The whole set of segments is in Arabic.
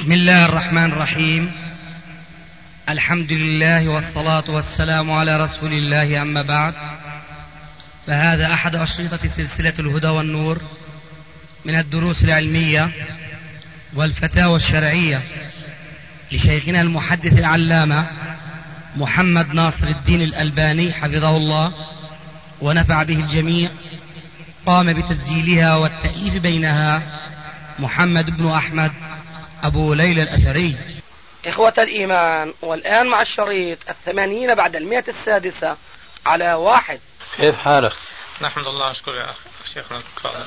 بسم الله الرحمن الرحيم. الحمد لله والصلاة والسلام على رسول الله، أما بعد، فهذا أحد أشرطة سلسلة الهدى والنور من الدروس العلمية والفتاوى الشرعية لشيخنا المحدث العلامة محمد ناصر الدين الألباني حفظه الله ونفع به الجميع. قام بتسجيلها والتأليف بينها محمد بن أحمد أبو ليلى الأثري. إخوة الإيمان، والآن مع الشريط 80 بعد 100 السادسة على 1. كيف حالك؟ نحمد الله ونشكر يا شيخنا.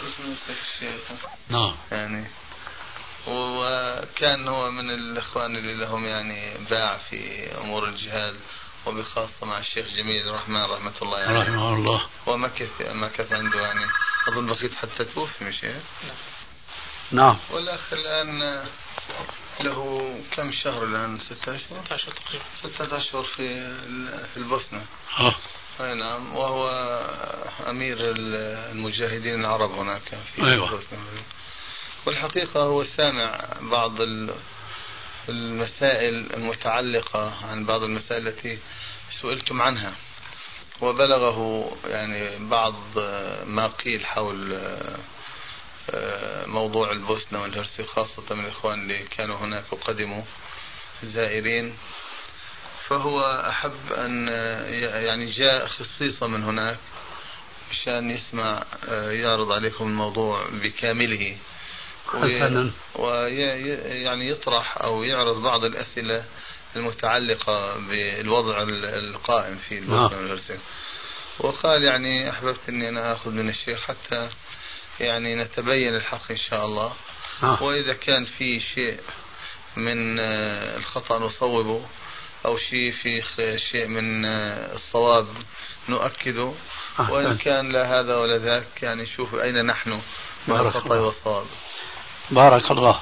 نعم. يعني وكان هو من الإخوان اللي لهم يعني باع في أمور الجهاد، وبخاصة مع الشيخ جميل الرحمن رحمة الله عليه رحمه الله. ومكث عنده، يعني أظن بقيت حتى توفي مش هيك؟ نعم. والأخ الآن له كم شهر الآن؟ 6 أشهر تقريبا. 6 أشهر في البوسنة. أي نعم. وهو أمير المجاهدين العرب هناك في البوسنة. والحقيقة هو سامع بعض المسائل المتعلقة عن بعض المسائل التي سئلتم عنها، وبلغه يعني بعض ما قيل حول موضوع البوسنة والهرسك، خاصة من الإخوان اللي كانوا هناك وقدموا زائرين. فهو أحب أن يعني جاء خصيصا من هناك مشان يسمع، يعرض عليكم الموضوع بكامله، ويعني يطرح أو يعرض بعض الأسئلة المتعلقة بالوضع القائم في البوسنة والهرسك. وقال يعني أحببت أني أنا أخذ من الشيخ حتى يعني نتبين الحق إن شاء الله، وإذا كان في شيء من الخطأ نصوبه، أو في شيء من الصواب نؤكده، وإن كان لا هذا ولا ذاك يعني نشوف أين نحن من الخطأ والصواب. بارك الله.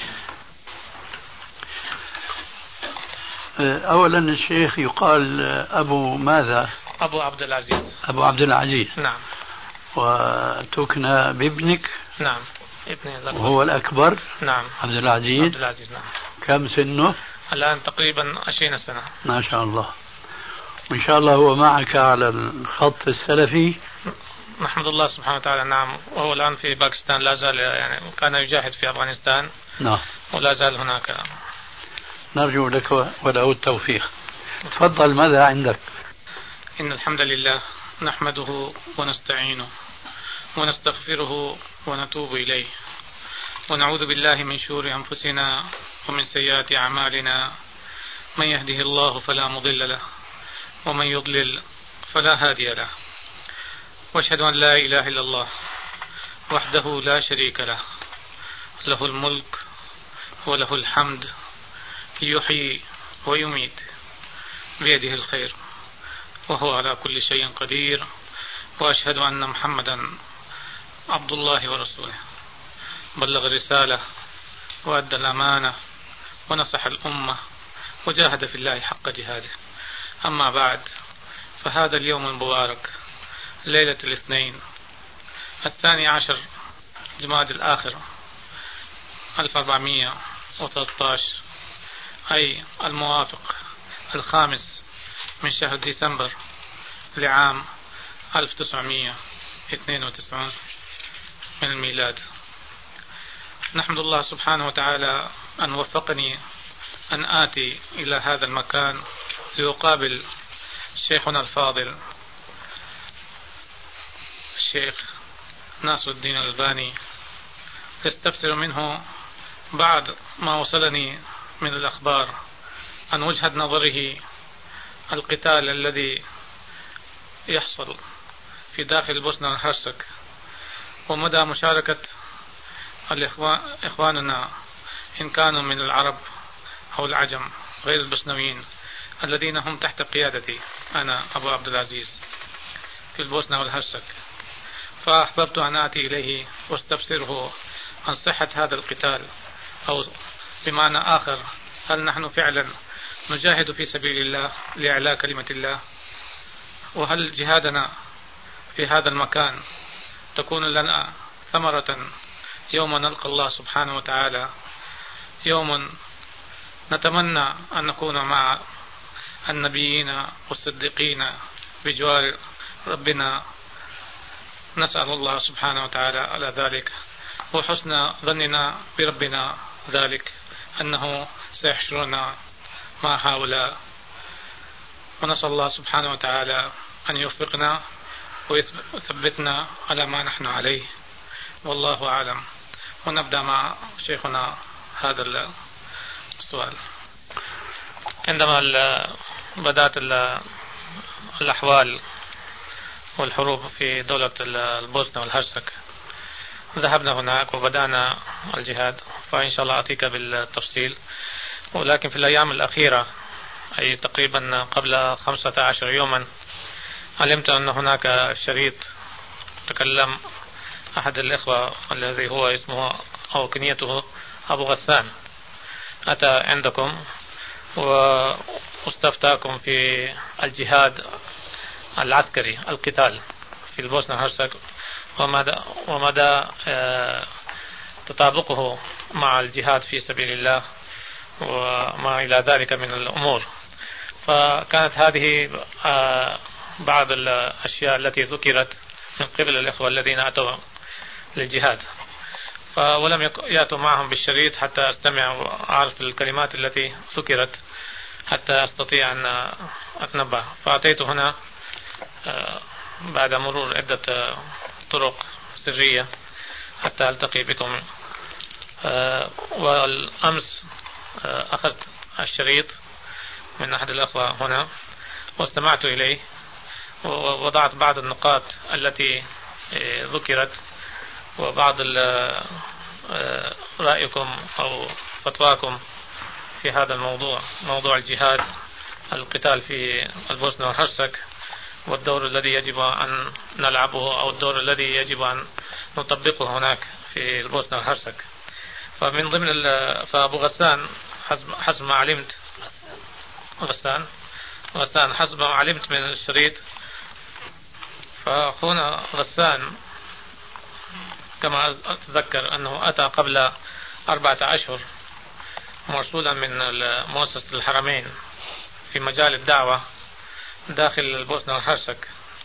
أولا الشيخ يقال أبو ماذا؟ أبو عبد العزيز. أبو عبد العزيز. نعم. وتكنى بابنك؟ نعم، ابني الأكبر. وهو الأكبر؟ نعم، عبد العزيز. عبد العزيز. نعم. كم سنه؟ الآن تقريبا 20 سنة. ما شاء الله. وإن شاء الله هو معك على الخط السلفي. نحمد الله سبحانه وتعالى. نعم. وهو الآن في باكستان، لا زال يعني كان يجاهد في أفغانستان. نعم. ولا زال هناك. نرجو لك وله التوفيق. تفضل، ماذا عندك؟ إن الحمد لله نحمده ونستعينه ونستغفره ونتوب إليه، ونعوذ بالله من شرور أنفسنا ومن سيئات أعمالنا. من يهده الله فلا مضل له، ومن يضلل فلا هادي له. واشهد أن لا إله إلا الله وحده لا شريك له، له الملك وله الحمد، يحيي ويميت، بيده الخير، وهو على كل شيء قدير. وأشهد أن محمدا عبد الله ورسوله، بلغ الرسالة وأدى الأمانة ونصح الأمة وجاهد في الله حق جهاده. أما بعد، فهذا اليوم المبارك، ليلة الاثنين 12 جماد الآخر 1413، أي الموافق 5 من شهر ديسمبر لعام 1992 من الميلاد. نحمد الله سبحانه وتعالى أن وفقني أن آتي إلى هذا المكان لأقابل شيخنا الفاضل الشيخ ناصر الدين الألباني، استفسر منه بعد ما وصلني من الأخبار عن وجهة نظره القتال الذي يحصل في داخل البوسنة والهرسك، ومدى مشاركة إخواننا إن كانوا من العرب أو العجم غير البوسنويين الذين هم تحت قيادتي أنا أبو عبد العزيز في البوسنة والهرسك. فأحببت أن آتي إليه واستفسره عن صحة هذا القتال، أو بمعنى آخر، هل نحن فعلا نجاهد في سبيل الله لإعلاء كلمة الله؟ وهل جهادنا في هذا المكان تكون لنا ثمرة يوم نلقى الله سبحانه وتعالى يوم نتمنى أن نكون مع النبيين والصديقين بجوار ربنا. نسأل الله سبحانه وتعالى على ذلك، وحسن ظننا بربنا ذلك أنه سيحشرنا مع هؤلاء. ونسأل الله سبحانه وتعالى أن يوفقنا ويثبتنا على ما نحن عليه، والله أعلم. ونبدأ مع شيخنا هذا السؤال. عندما بدأت الأحوال والحروب في دولة البوسنة والهرسك ذهبنا هناك وبدأنا الجهاد، فإن شاء الله أعطيك بالتفصيل. ولكن في الأيام الأخيرة، أي تقريبا قبل 15 يوما، علمت أن هناك شريط تكلم أحد الإخوة الذي هو اسمه أو كنيته أبو غسان، أتى عندكم واستفتاكم في الجهاد العسكري، القتال في البوسنة والهرسك، ومدى تطابقه مع الجهاد في سبيل الله وما إلى ذلك من الأمور. فكانت هذه بعض الأشياء التي ذكرت من قبل الإخوة الذين أتوا للجهاد، ولم يأتوا معهم بالشريط حتى أستمع وأعرف الكلمات التي ذكرت حتى أستطيع أن أتنبه. فأتيت هنا بعد مرور عدة طرق سرية حتى ألتقي بكم. والأمس أخذت الشريط من أحد الأخوة هنا واستمعت إليه ووضعت بعض النقاط التي ذكرت وبعض رأيكم أو فتواكم في هذا الموضوع، موضوع الجهاد، القتال في البوسنة والهرسك، والدور الذي يجب أن نلعبه أو الدور الذي يجب أن نطبقه هناك في البوسنة والهرسك. فمن ضمن فأبو غسان حسب ما علمت حسب ما علمت من الشريط، فأخونا غسان كما أتذكر أنه أتى قبل 4 أشهر مرسولا من مؤسسة الحرمين في مجال الدعوة داخل البوسنة والهرسك.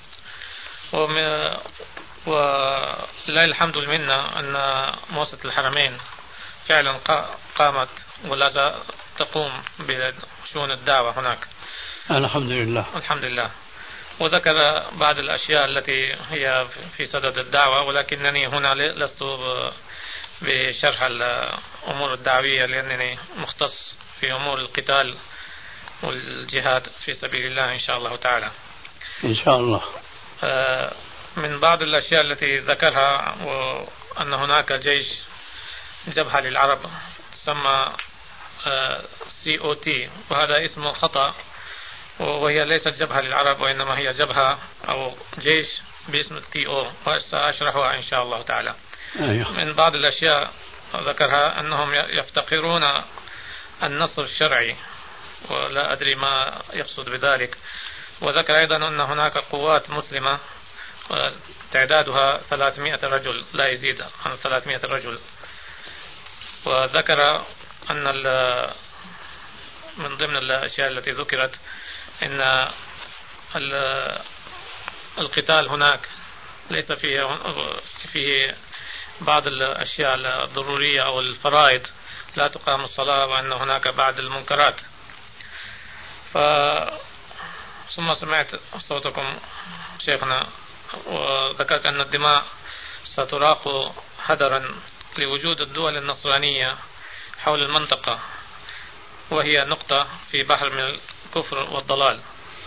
ولله الحمد والمنة أن مؤسسة الحرمين فعلا قامت ولا تقوم بشؤون الدعوة هناك، الحمد لله. وذكر بعض الأشياء التي هي في صدد الدعوة، ولكنني هنا لست بشرح الأمور الدعوية لأنني مختص في أمور القتال والجهاد في سبيل الله إن شاء الله تعالى. إن شاء الله. من بعض الأشياء التي ذكرها وأن هناك جيش جبهة للعرب تسمى COT، وهذا اسمه خطأ، وهي ليست جبهة للعرب وإنما هي جبهة أو جيش باسم TO، وسأشرحها إن شاء الله تعالى. أيوه. من بعض الأشياء ذكرها أنهم يفتقرون النصر الشرعي، ولا أدري ما يقصد بذلك. وذكر أيضا أن هناك قوات مسلمة تعدادها 300 رجل، لا يزيد عن 300 رجل. وذكر أن من ضمن الأشياء التي ذكرت أن القتال هناك ليس فيه بعض الأشياء الضرورية أو الفرائض، لا تقام الصلاة، وأن هناك بعض المنكرات. ثم سمعت صوتكم شيخنا وذكرت أن الدماء ستراق هدرا لوجود الدول النصرانية حول المنطقة، وهي نقطة في بحر من الكفر والضلال.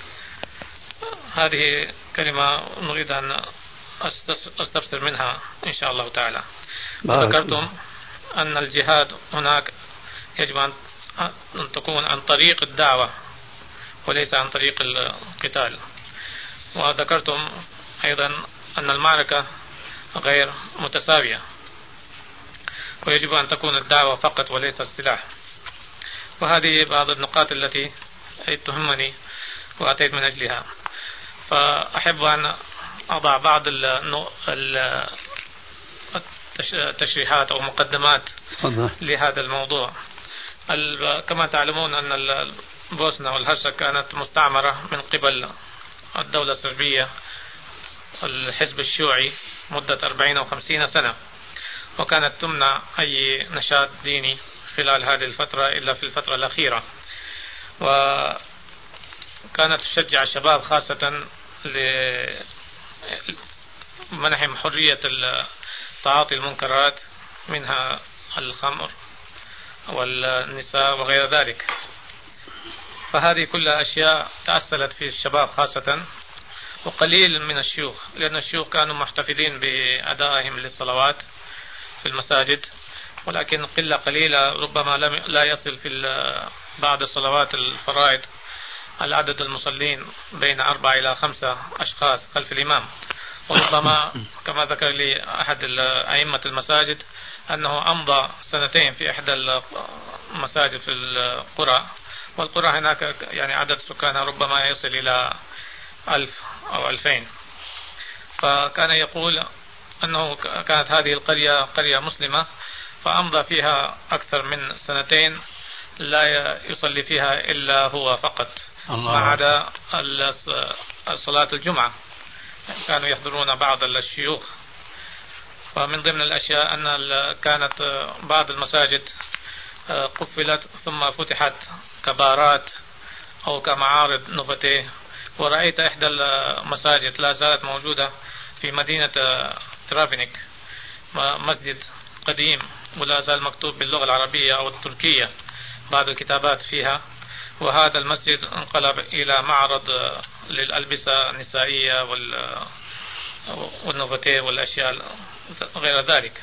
هذه كلمة نريد أن أستفسر منها إن شاء الله تعالى. وذكرتم أن الجهاد هناك يجب أن تكون عن طريق الدعوة وليس عن طريق القتال. وذكرتم أيضا أن المعركة غير متساوية، ويجب أن تكون الدعوة فقط وليس السلاح. وهذه بعض النقاط التي تهمني وأتيت من أجلها. فأحب أن أضع بعض التشريحات أو مقدمات لهذا الموضوع. كما تعلمون أن البوسنة والهرسك كانت مستعمرة من قبل الدولة الصربية الحزب الشيوعي مدة 40 و50 سنة، وكانت تمنع أي نشاط ديني خلال هذه الفترة إلا في الفترة الأخيرة، وكانت تشجع الشباب خاصة لمنحهم حرية تعاطي المنكرات منها الخمر والنساء وغير ذلك. فهذه كلها أشياء تأثرت في الشباب خاصة، وقليل من الشيوخ، لأن الشيوخ كانوا محتفظين بأدائهم للصلوات في المساجد، ولكن قلة قليلة ربما لا يصل في بعض الصلوات الفرائض العدد المصلين بين 4 إلى 5 أشخاص خلف الإمام. وربما كما ذكر لي أحد أئمة المساجد أنه أمضى 2 في إحدى المساجد في القرى، والقرى هناك يعني عدد سكانها ربما يصل إلى 1000 أو 2000. فكان يقول أنه كانت هذه القرية قرية مسلمة، فأمضى فيها أكثر من 2 لا يصلي فيها إلا هو فقط، ما عدا صلاة الجمعة كانوا يحضرون بعض الشيوخ. ومن ضمن الأشياء أن كانت بعض المساجد قفلت ثم فتحت كبارات أو كمعارض نوفاتيه. ورأيت إحدى المساجد لا زالت موجودة في مدينة ترافينيك، مسجد قديم ولا زال مكتوب باللغة العربية أو التركية بعض الكتابات فيها، وهذا المسجد انقلب إلى معرض للألبسة النسائية والنوفاتيه والأشياء غير ذلك.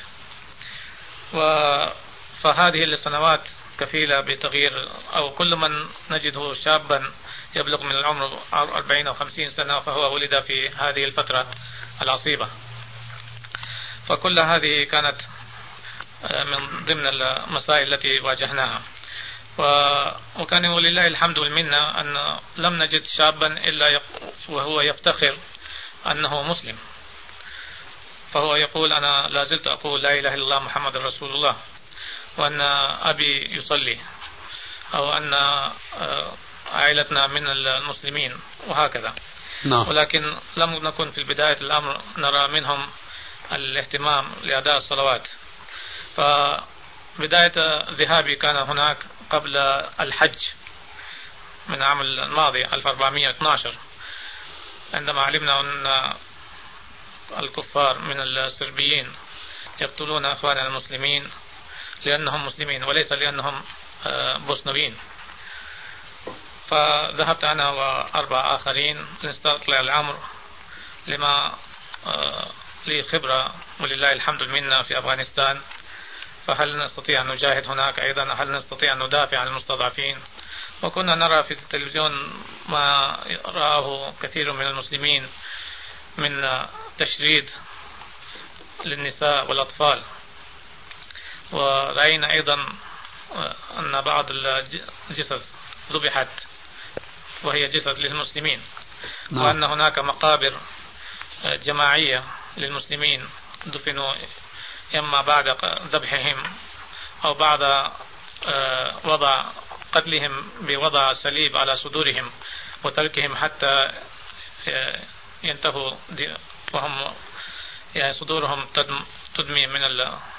فهذه السنوات كفيلة بتغيير، أو كل من نجده شابا يبلغ من العمر 40 أو 50 سنة فهو ولد في هذه الفترة العصيبة. فكل هذه كانت من ضمن المسائل التي واجهناها، وكان ولله الحمد والمنة أن لم نجد شابا إلا وهو يفتخر أنه مسلم، فهو يقول أنا لا زلت أقول لا إله إلا الله محمد رسول الله، وأن أبي يصلي، أو أن عائلتنا من المسلمين، وهكذا. ولكن لم نكن في بداية الأمر نرى منهم الاهتمام لأداء الصلوات. فبداية ذهابي كان هناك قبل الحج من العام الماضي 1412، عندما علمنا أن الكفار من الصربيين يقتلون أخواننا المسلمين لأنهم مسلمين وليس لأنهم بوسنويين. فذهبت أنا و4 آخرين لنستطلع الأمر، لما لي خبرة ولله الحمد منا في أفغانستان، فهل نستطيع أن نجاهد هناك أيضا؟ هل نستطيع أن ندافع عن المستضعفين؟ وكنا نرى في التلفزيون ما رآه كثير من المسلمين من تشريد للنساء والأطفال، ورأينا أيضا أن بعض الجثث ذبحت وهي جثث للمسلمين، وأن هناك مقابر جماعية للمسلمين دفنوا إما بعد ذبحهم أو بعد وضع قتلهم بوضع صليب على صدورهم وتركهم حتى ينتهوا وهم يعني صدورهم تدمي من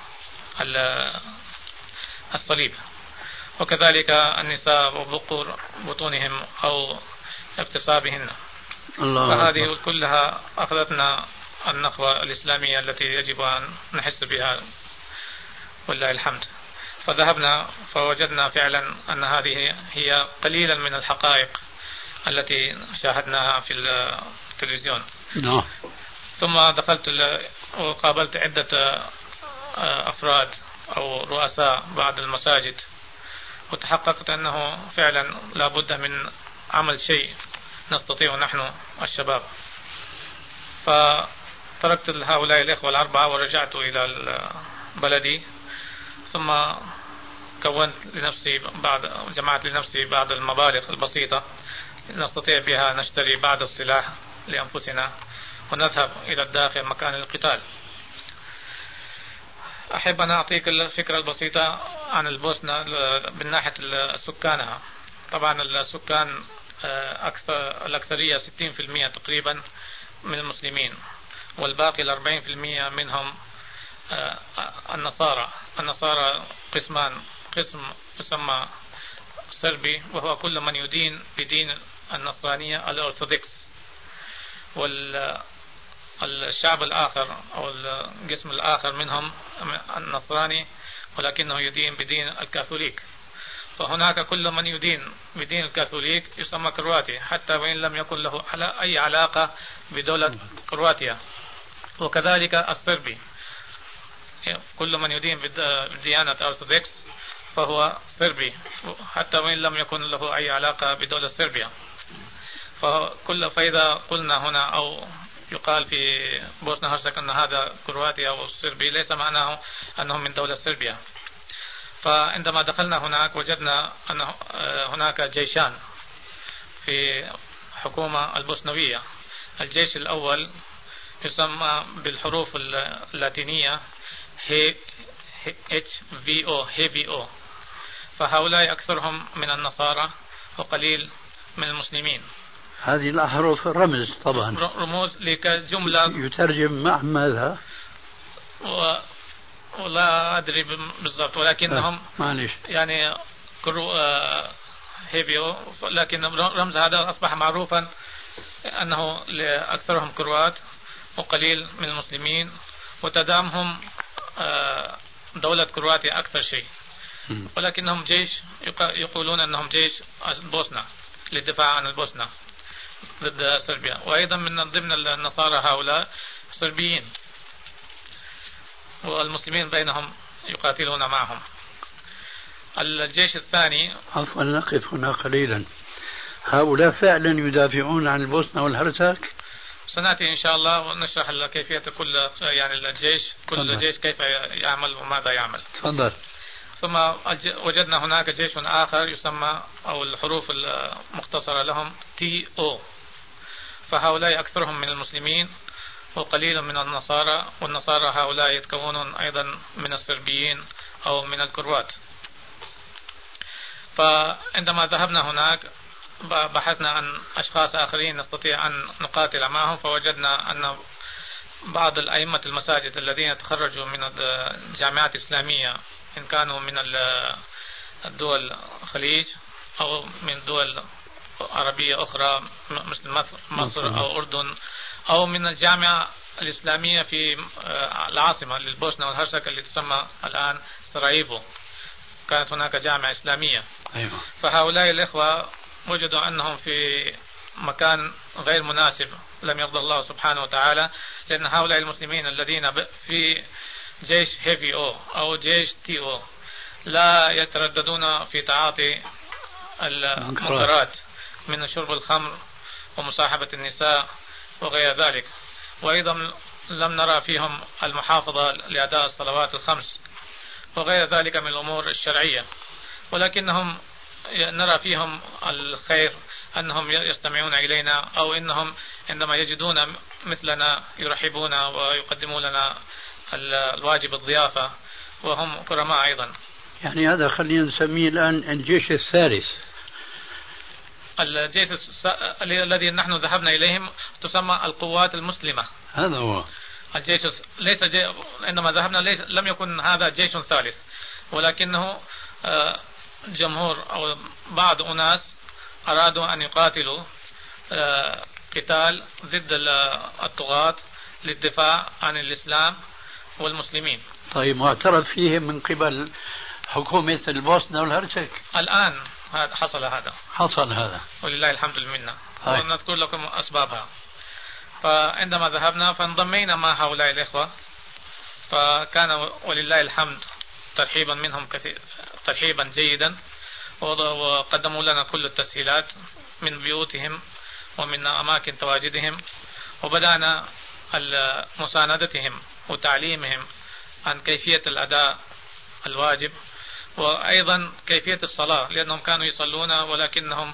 الصليب. وكذلك النساء وبقور بطونهم أو اغتصابهن. فهذه كلها أخذتنا النخوة الإسلامية التي يجب أن نحس بها والله الحمد. فذهبنا فوجدنا فعلا أن هذه هي قليلا من الحقائق التي شاهدناها في التلفزيون. ثم دخلت وقابلت عدة أفراد أو رؤساء بعض المساجد، وتحققت أنه فعلا لا بد من عمل شيء نستطيع نحن الشباب. فتركت هؤلاء الإخوة ال4 ورجعت إلى بلدي، ثم كونت لنفسي جمعت لنفسي بعض المبالغ البسيطة نستطيع بها نشتري بعض السلاح لأنفسنا ونذهب إلى الداخل مكان القتال. أحب أن أعطيك الفكرة البسيطة عن البوسنة من ناحية سكانها. طبعا السكان الأكثرية 60% تقريبا من المسلمين، والباقي 40% منهم النصارى قسمان، قسم يسمى صربي وهو كل من يدين بدين النصرانية الأرثوذكس، والشعب الآخر أو القسم الآخر منهم النصراني ولكنه يدين بدين الكاثوليك. فهناك كل من يدين بدين الكاثوليك يسمى كرواتي حتى وإن لم يكن له أي علاقة بدولة كرواتيا، وكذلك الصربي كل من يدين بديانة أرثوذكس فهو صربي حتى وإن لم يكن له أي علاقة بدولة صربيا. فإذا قلنا هنا أو يقال في بوسنا هرسك أن هذا كرواتيا أو صربي ليس معناه أنهم من دولة صربيا. فعندما دخلنا هناك وجدنا أن هناك جيشان في حكومة البوسنوية. الجيش الأول يسمى بالحروف اللاتينية HVO، فهؤلاء أكثرهم من النصارى وقليل من المسلمين. هذه الأحرف رمز طبعا، رموز لكجملة يترجم مع ماذا ولا أدري بالضبط، ولكنهم معلش يعني هيفيو، لكن رمز هذا أصبح معروفا أنه أكثرهم كروات وقليل من المسلمين، وتدامهم دولة كرواتيا أكثر شيء، ولكنهم جيش يقولون أنهم جيش البوسنة للدفاع عن البوسنة ضد صربيا. وأيضا من ضمن النصارى هؤلاء صربيين، والمسلمين بينهم يقاتلون معهم. الجيش الثاني، عفوا نقف هنا قليلا، هؤلاء فعلا يدافعون عن البوسنة والهرسك؟ سنأتي إن شاء الله ونشرح كيفية كل يعني الجيش، كل جيش كيف يعمل وماذا يعمل. تفضل. ثم وجدنا هناك جيش آخر يسمى أو الحروف المختصرة لهم TO، فهؤلاء أكثرهم من المسلمين وقليل من النصارى، والنصارى هؤلاء يتكونون أيضا من الصربيين أو من الكروات. فعندما ذهبنا هناك بحثنا عن أشخاص آخرين نستطيع أن نقاتل معهم، فوجدنا أن بعض الأئمة المساجد الذين تخرجوا من الجامعات الإسلامية إن كانوا من الدول الخليج أو من دول عربية أخرى مثل مصر أو أردن، أو من الجامعة الإسلامية في العاصمة للبوسنة والهرسك اللي تسمى الآن سراييفو، كانت هناك جامعة إسلامية. أيوة. فهؤلاء الإخوة وجدوا أنهم في مكان غير مناسب لم يرضى الله سبحانه وتعالى، لأن هؤلاء المسلمين الذين في جيش هيفي أو جيش TO لا يترددون في تعاطي المنكرات من شرب الخمر ومصاحبة النساء وغير ذلك، وأيضا لم نرى فيهم المحافظة لأداء الصلوات الخمس وغير ذلك من الأمور الشرعية، ولكنهم نرى فيهم الخير أنهم يستمعون إلينا، أو إنهم عندما يجدون مثلنا يرحبون ويقدمون لنا الواجب الضيافة، وهم كرماء أيضا. يعني هذا خلينا نسميه الآن الجيش الثالث. الجيش الذي نحن ذهبنا إليهم تسمى القوات المسلمة. هذا هو الجيش، ليس عندما ذهبنا لم يكن هذا جيش ثالث، ولكنه جمهور أو بعض أناس أرادوا أن يقاتلوا قتال ضد الطغاة للدفاع عن الإسلام والمسلمين. طيب معترف فيهم من قبل حكومة البوسنة والهرسك؟ الآن حصل هذا ولله الحمد لله، ونذكر لكم أسبابها. فعندما ذهبنا فانضمينا مع هؤلاء الإخوة، فكان ولله الحمد ترحيبا منهم ترحيبا جيدا، وقدموا لنا كل التسهيلات من بيوتهم ومن أماكن تواجدهم، وبدأنا مساندتهم وتعليمهم عن كيفية الأداء الواجب، وأيضا كيفية الصلاة، لأنهم كانوا يصلون ولكنهم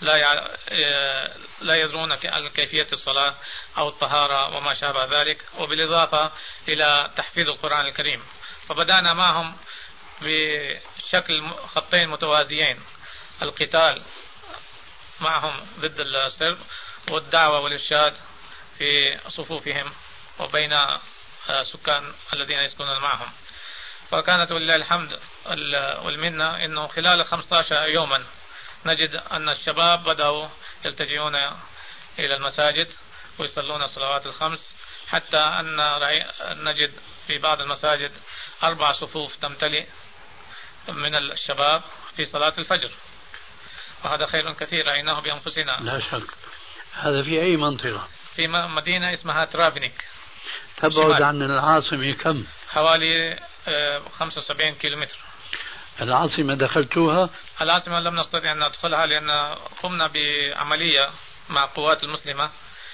لا يدرون كيفية الصلاة أو الطهارة وما شابه ذلك، وبالإضافة إلى تحفيظ القرآن الكريم. فبدأنا معهم بشكل خطين متوازيين: القتال معهم ضد السرب، والدعوة والإرشاد في صفوفهم وبين السكان الذين يسكنون معهم. فكانت ولله الحمد والمنة أنه خلال 15 يوما نجد أن الشباب بدأوا يلتجئون إلى المساجد ويصلون الصلوات الخمس، حتى أن نجد في بعض المساجد 4 صفوف تمتلئ من الشباب في صلاة الفجر، وهذا خير كثير رأيناه بأنفسنا. لا شك. هذا في أي منطقة؟ في مدينة اسمها ترافنيك، تبعد عن العاصمة كم؟ حوالي 75 كيلومتر. العاصمة دخلتوها؟ العاصمة لم نستطيع أن ندخلها لأن قمنا بعملية مع القوات المسلمة،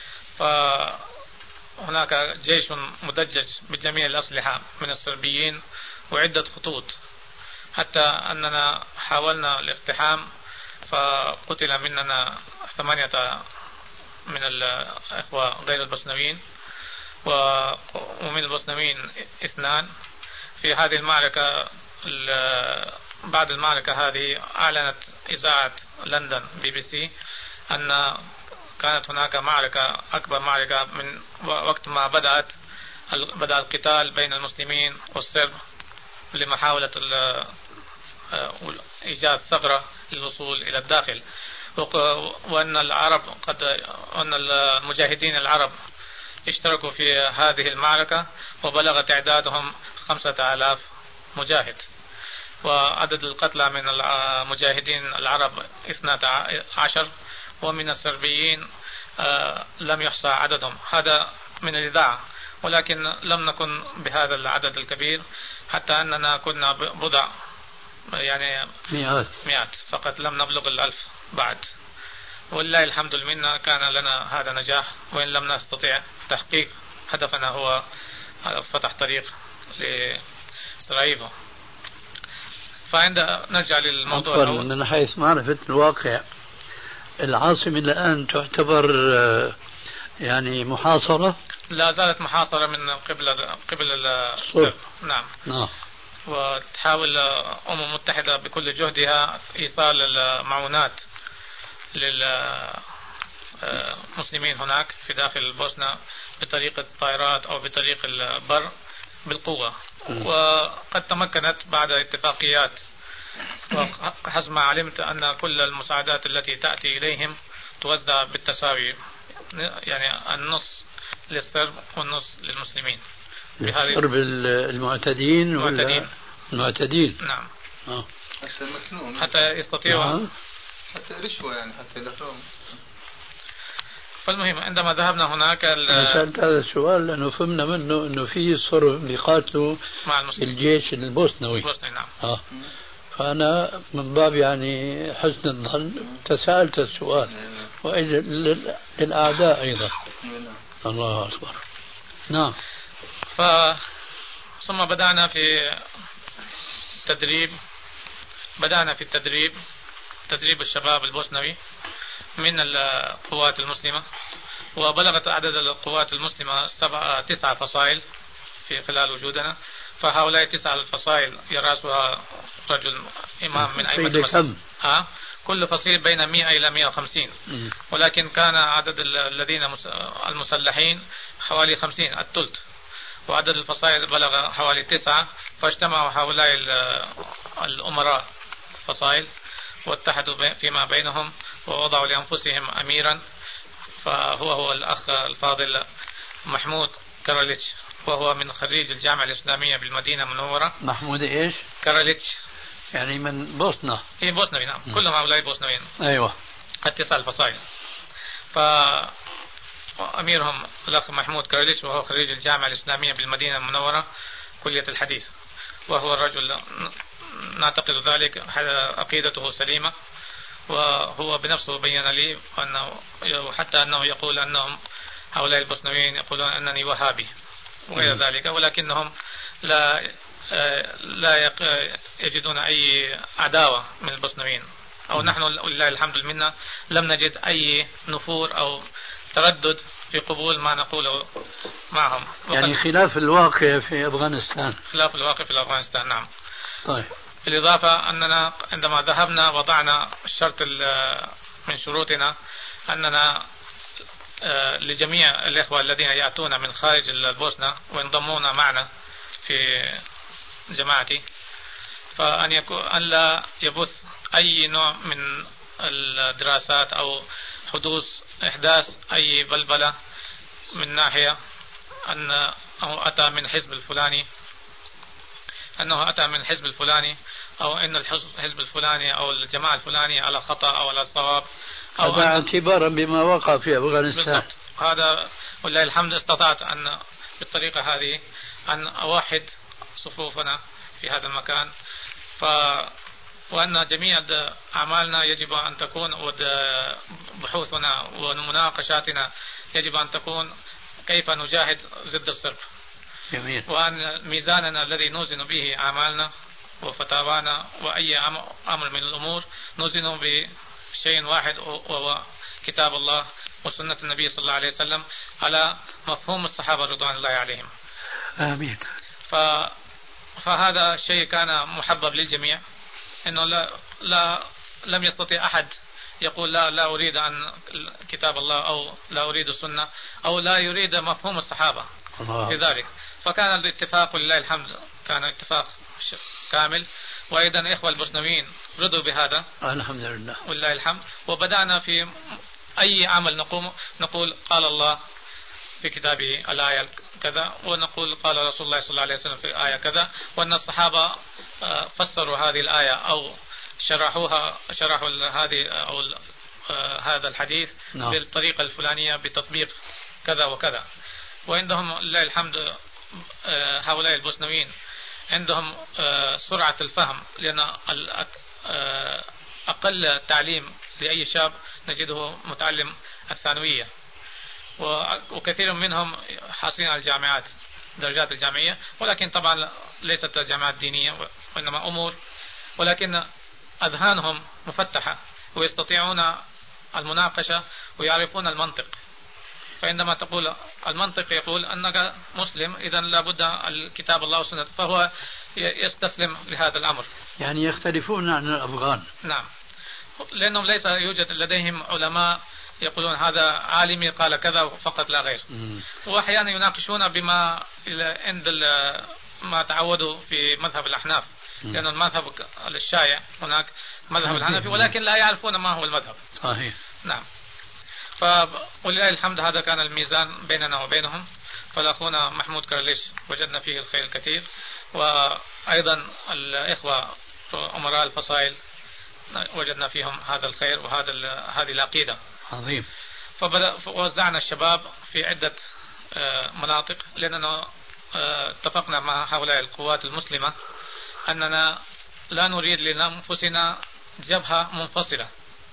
فهناك جيش مدجج بجميع الأسلحة من الصربيين وعدة خطوط، حتى أننا حاولنا الاقتحام فقتل مننا 8 من الإخوة غير البوسنويين، ومن البوسنويين 2. في هذه المعركة، بعد المعركة هذه أعلنت إذاعة لندن BBC أن كانت هناك معركة، أكبر معركة من وقت ما بدأ القتال بين المسلمين والسرب لمحاولة إيجاد ثغرة للوصول إلى الداخل، وأن أن المجاهدين العرب اشتركوا في هذه المعركة وبلغ تعدادهم 5000 مجاهد، وعدد القتلى من المجاهدين العرب 12، ومن السربيين لم يحصى عددهم. هذا من الإذاعة، ولكن لم نكن بهذا العدد الكبير، حتى أننا كنا بضع يعني مئات فقط، لم نبلغ 1000 بعد. والله الحمد لله كان لنا هذا نجاح، وإن لم نستطيع تحقيق هدفنا هو فتح طريق لسراييفو. فعند نرجع للموضوع من حيث معرفة الواقع، العاصمة الآن تعتبر يعني محاصرة؟ لا زالت محاصرة من قبل الصرب. نعم. وتحاول الأمم المتحدة بكل جهدها إيصال المعونات للمسلمين هناك في داخل البوسنة بطريقة الطائرات أو بطريق البر بالقوة، وقد تمكنت بعد اتفاقيات. وحسب ما علمت أن كل المساعدات التي تأتي إليهم توزع بالتساوي، يعني النص للسرب والنص للمسلمين. السرب المعتدين ولا المعتدين؟ نعم. حتى المكنون، حتى يستطيعوا، حتى رشوة يعني، حتى يدخلون. فالمهم عندما ذهبنا هناك سألت هذا السؤال لأنه فهمنا منه أنه في صرب اللي قاتلوا مع المسلمين الجيش البوسنوي. نعم. فأنا من باب يعني حسن الظن تساءلت السؤال، وإذا للأعداء أيضا. الله أكبر. نعم. ثم بدأنا في تدريب الشباب البوسنوي من القوات المسلمة، وبلغت عدد القوات المسلمة 9 فصائل في خلال وجودنا. فهؤلاء 9 الفصائل يرأسها رجل إمام من أئمة المسلمين. كل فصيل بين 100 إلى 150، ولكن كان عدد الذين المسلحين حوالي 50، الثلث، وعدد الفصائل بلغ حوالي 9. فاجتمعوا هؤلاء الأمراء الفصائل واتحدوا فيما بينهم ووضعوا لأنفسهم أميرا، فهو الأخ الفاضل محمود كاراليتش، وهو من خريج الجامعة الإسلامية بالمدينة المنورة. محمود إيش؟ كاراليتش، يعني من بوسنة. إيه بوسنوي. نعم. كلهم هؤلاء بوسنويين. أيوة. 9 الفصائل. فأميرهم الأخ محمود كاراليتش، وهو خريج الجامعة الإسلامية بالمدينة المنورة كلية الحديث، وهو الرجل نعتقد ذلك، عقيدته سليمة، وهو بنفسه بين لي حتى أنه يقول أنهم هؤلاء البوسنويين يقولون أنني وهابي وغير ذلك، ولكنهم لا يجدون أي عداوة من البوسنويين، أو نحن لله الحمد لله لم نجد أي نفور أو تردد في قبول ما نقوله معهم. يعني خلاف الواقع في أفغانستان. خلاف الواقع في أفغانستان، نعم. طيب. بالإضافة أننا عندما ذهبنا وضعنا الشرط من شروطنا أننا لجميع الإخوة الذين يأتون من خارج البوسنة وينضمون معنا في جماعتي، أن لا يبث أي نوع من الدراسات أو إحداث أي بلبلة من ناحية أنه أتى من حزب الفلاني، أو أن الحزب الفلاني أو الجماعة الفلانية على خطأ أو على صواب، هذا اعتبارا بما وقع في أفغانستان. هذا ولله الحمد استطعت أن بالطريقة هذه أن أوحد صفوفنا في هذا المكان، وأن جميع أعمالنا يجب أن تكون، بحوثنا ومناقشاتنا يجب أن تكون كيف نجاهد ضد الصرف. جميل. وأن ميزاننا الذي نوزن به أعمالنا وفتاوانا وأي أمر من الأمور نوزن بشيء واحد، وهو كتاب الله وسنة النبي صلى الله عليه وسلم على مفهوم الصحابة رضوان الله عليهم. آمين. فهذا شيء كان محبب للجميع، إنه لم يستطيع أحد يقول لا أريد أن كتاب الله أو لا أريد السنة أو لا يريد مفهوم الصحابة في ذلك. فكان الاتفاق ولله الحمد كان اتفاق كامل، وأيضا الإخوة البوسنويين رضوا بهذا الحمد لله ولله الحمد. وبدأنا في أي عمل نقول قال الله في كتابه الآية كذا، ونقول قال رسول الله صلى الله عليه وسلم في آية كذا، وأن الصحابة فسروا هذه الآية أو شرحوا هذه أو هذا الحديث بالطريقة الفلانية بتطبيق كذا وكذا. وعندهم لله الحمد هؤلاء البوسنويين عندهم سرعة الفهم، لأن أقل تعليم لأي شاب نجده متعلم الثانوية، وكثير منهم حاصلين على الجامعات درجات الجامعية، ولكن طبعا ليست جامعات دينية وإنما أمور، ولكن أذهانهم مفتحة ويستطيعون المناقشة ويعرفون المنطق. فعندما تقول المنطق يقول أنك مسلم إذن لابد الكتاب الله والسنة، فهو يستسلم لهذا الأمر. يعني يختلفون عن الأفغان. نعم، لأنهم ليس يوجد لديهم علماء يقولون هذا عالمي قال كذا فقط لا غير. وأحيانا يناقشون بما عند ما تعودوا في مذهب الأحناف، لأن المذهب الشائع هناك مذهب الحنفي، ولكن لا يعرفون ما هو المذهب. صحيح. نعم. ولله الحمد هذا كان الميزان بيننا وبينهم. فالأخونا محمود كرليش وجدنا فيه الخير الكثير، وأيضا الإخوة أمراء الفصائل وجدنا فيهم هذا الخير هذه العقيدة. عظيم. فوزعنا الشباب في عدة مناطق، لأننا اتفقنا مع هؤلاء القوات المسلمة أننا لا نريد لأنفسنا جبهة منفصلة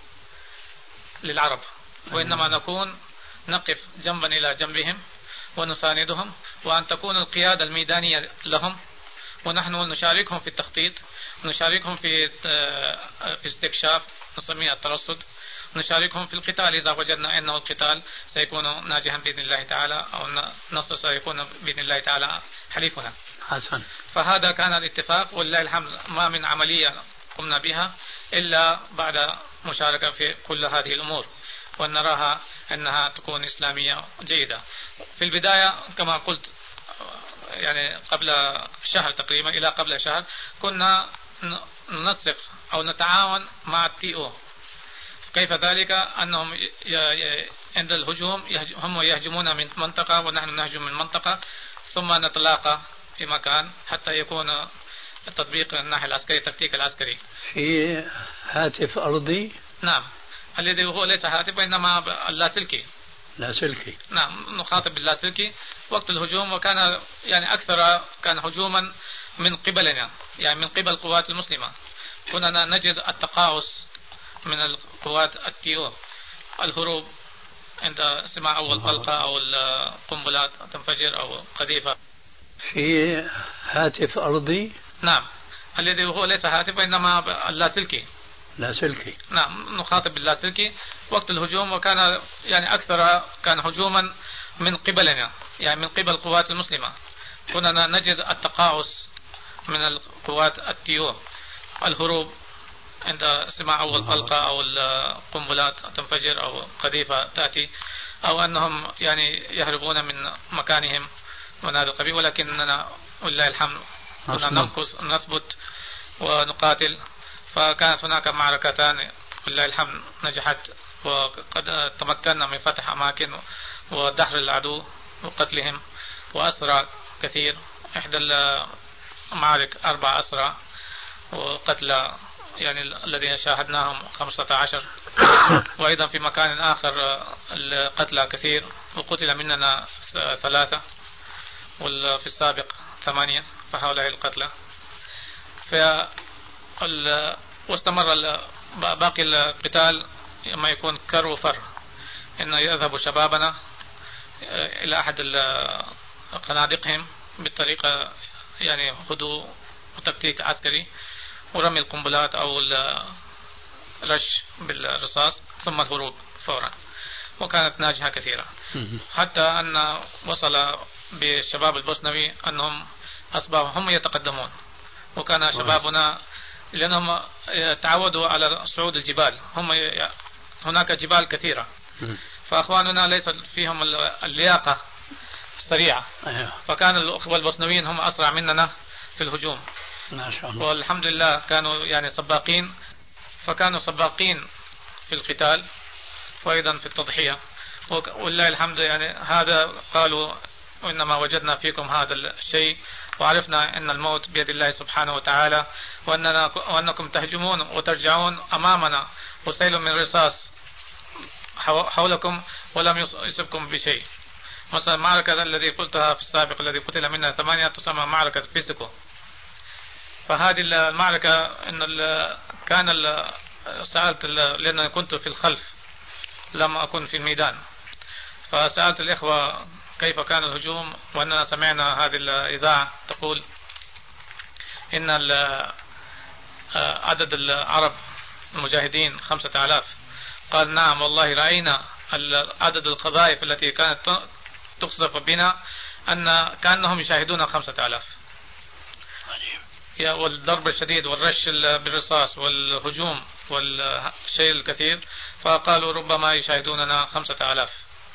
للعرب، وإنما نقف جنبا إلى جنبهم ونساندهم، وأن تكون القيادة الميدانية لهم، ونحن نشاركهم في التخطيط، نشاركهم في استكشاف نسميه الترصد، نشاركهم في القتال إذا وجدنا أنه القتال سيكون ناجحا بإذن الله تعالى، أو النصر سيكون بإذن الله تعالى حليفنا. حسن. فهذا كان الاتفاق ولله الحمد. ما من عملية قمنا بها إلا بعد مشاركة في كل هذه الأمور، ونراها أنها تكون إسلامية جيدة. في البداية كما قلت يعني قبل شهر تقريبا إلى قبل شهر كنا ننسق أو نتعاون مع الTO. كيف ذلك؟ أنهم عند الهجوم هم يهجمون من منطقة ونحن نهجم من منطقة، ثم نتلاقى في مكان حتى يكون تطبيق الناحية العسكري التكتيك العسكري في هاتف أرضي. نعم، الذي هو ليس هاتف وإنما اللاسلكي. لاسلكي. نعم، نخاطب باللاسلكي وقت الهجوم، وكان يعني أكثر كان هجوما من قبلنا، يعني من قبل القوات المسلمة. كنا نجد التقاعس من القوات الTO، الهروب عند سماع أول طلقة أو القنبلات تنفجر أو قذيفة. في هاتف أرضي. نعم، الذي هو ليس هاتف وإنما اللاسلكي. لاسلكي. نعم نخاطب باللاسلكي وقت الهجوم، وكان يعني أكثر كان هجوما من قبلنا، يعني من قبل القوات المسلمة. كنا نجد التقاعس من القوات التيو، الهروب عند سماع أول طلقة أو القنبلات تنفجر أو قذيفة تأتي، أو أنهم يعني يهربون من مكانهم من هذا القبيل. ولكننا ولله الحمد كنا نثبت ونقاتل. فكانت هناك معركتان ولله الحمد نجحت، وقد تمكنا من فتح أماكن ودحر العدو وقتلهم وأسرى كثير. إحدى المعارك 4 أسرى وقتل يعني الذين شاهدناهم 15. وأيضا في مكان آخر القتلى كثير وقتل مننا 3 وفي السابق 8. فهؤلاء القتلى. واستمر باقي القتال لما يكون كر وفر، إنه يذهب شبابنا إلى أحد قنادقهم بالطريقة يعني هدوء وتكتيك عسكري ورمي القنبلات أو الرش بالرصاص ثم الهروب فورا، وكانت ناجحة كثيرة. حتى أن وصل بالشباب البوسنوي أنهم أصبحوا هم يتقدمون، وكان شبابنا لأنهم تعودوا على صعود الجبال، هناك جبال كثيرة، فأخواننا ليس فيهم اللياقة السريعة، فكان الأخوة البوسنويين هم أسرع مننا في الهجوم ما شاء الله. والحمد لله كانوا يعني سباقين، فكانوا سباقين في القتال وأيضا في التضحية. ولله الحمد يعني هذا قالوا وإنما وجدنا فيكم هذا الشيء وعرفنا أن الموت بيد الله سبحانه وتعالى، وأنكم تهجمون وترجعون أمامنا وسيل من رصاص حولكم ولم يصبكم بشيء. مثلا المعركة الذي قلتها في السابق الذي قتل منها 8 تسمى معركة بيسكو. فهذه المعركة سألت لأن كنت في الخلف لم أكن في الميدان، فسألت الإخوة كيف كان الهجوم، وأننا سمعنا هذه الإذاعة تقول إن عدد العرب المجاهدين 5000. قال نعم والله رأينا عدد القذائف التي كانت تقصف بنا أن كأنهم يشاهدون 5000. والضرب الشديد والرش بالرصاص والهجوم والشيء الكثير، فقالوا ربما يشاهدوننا 5000.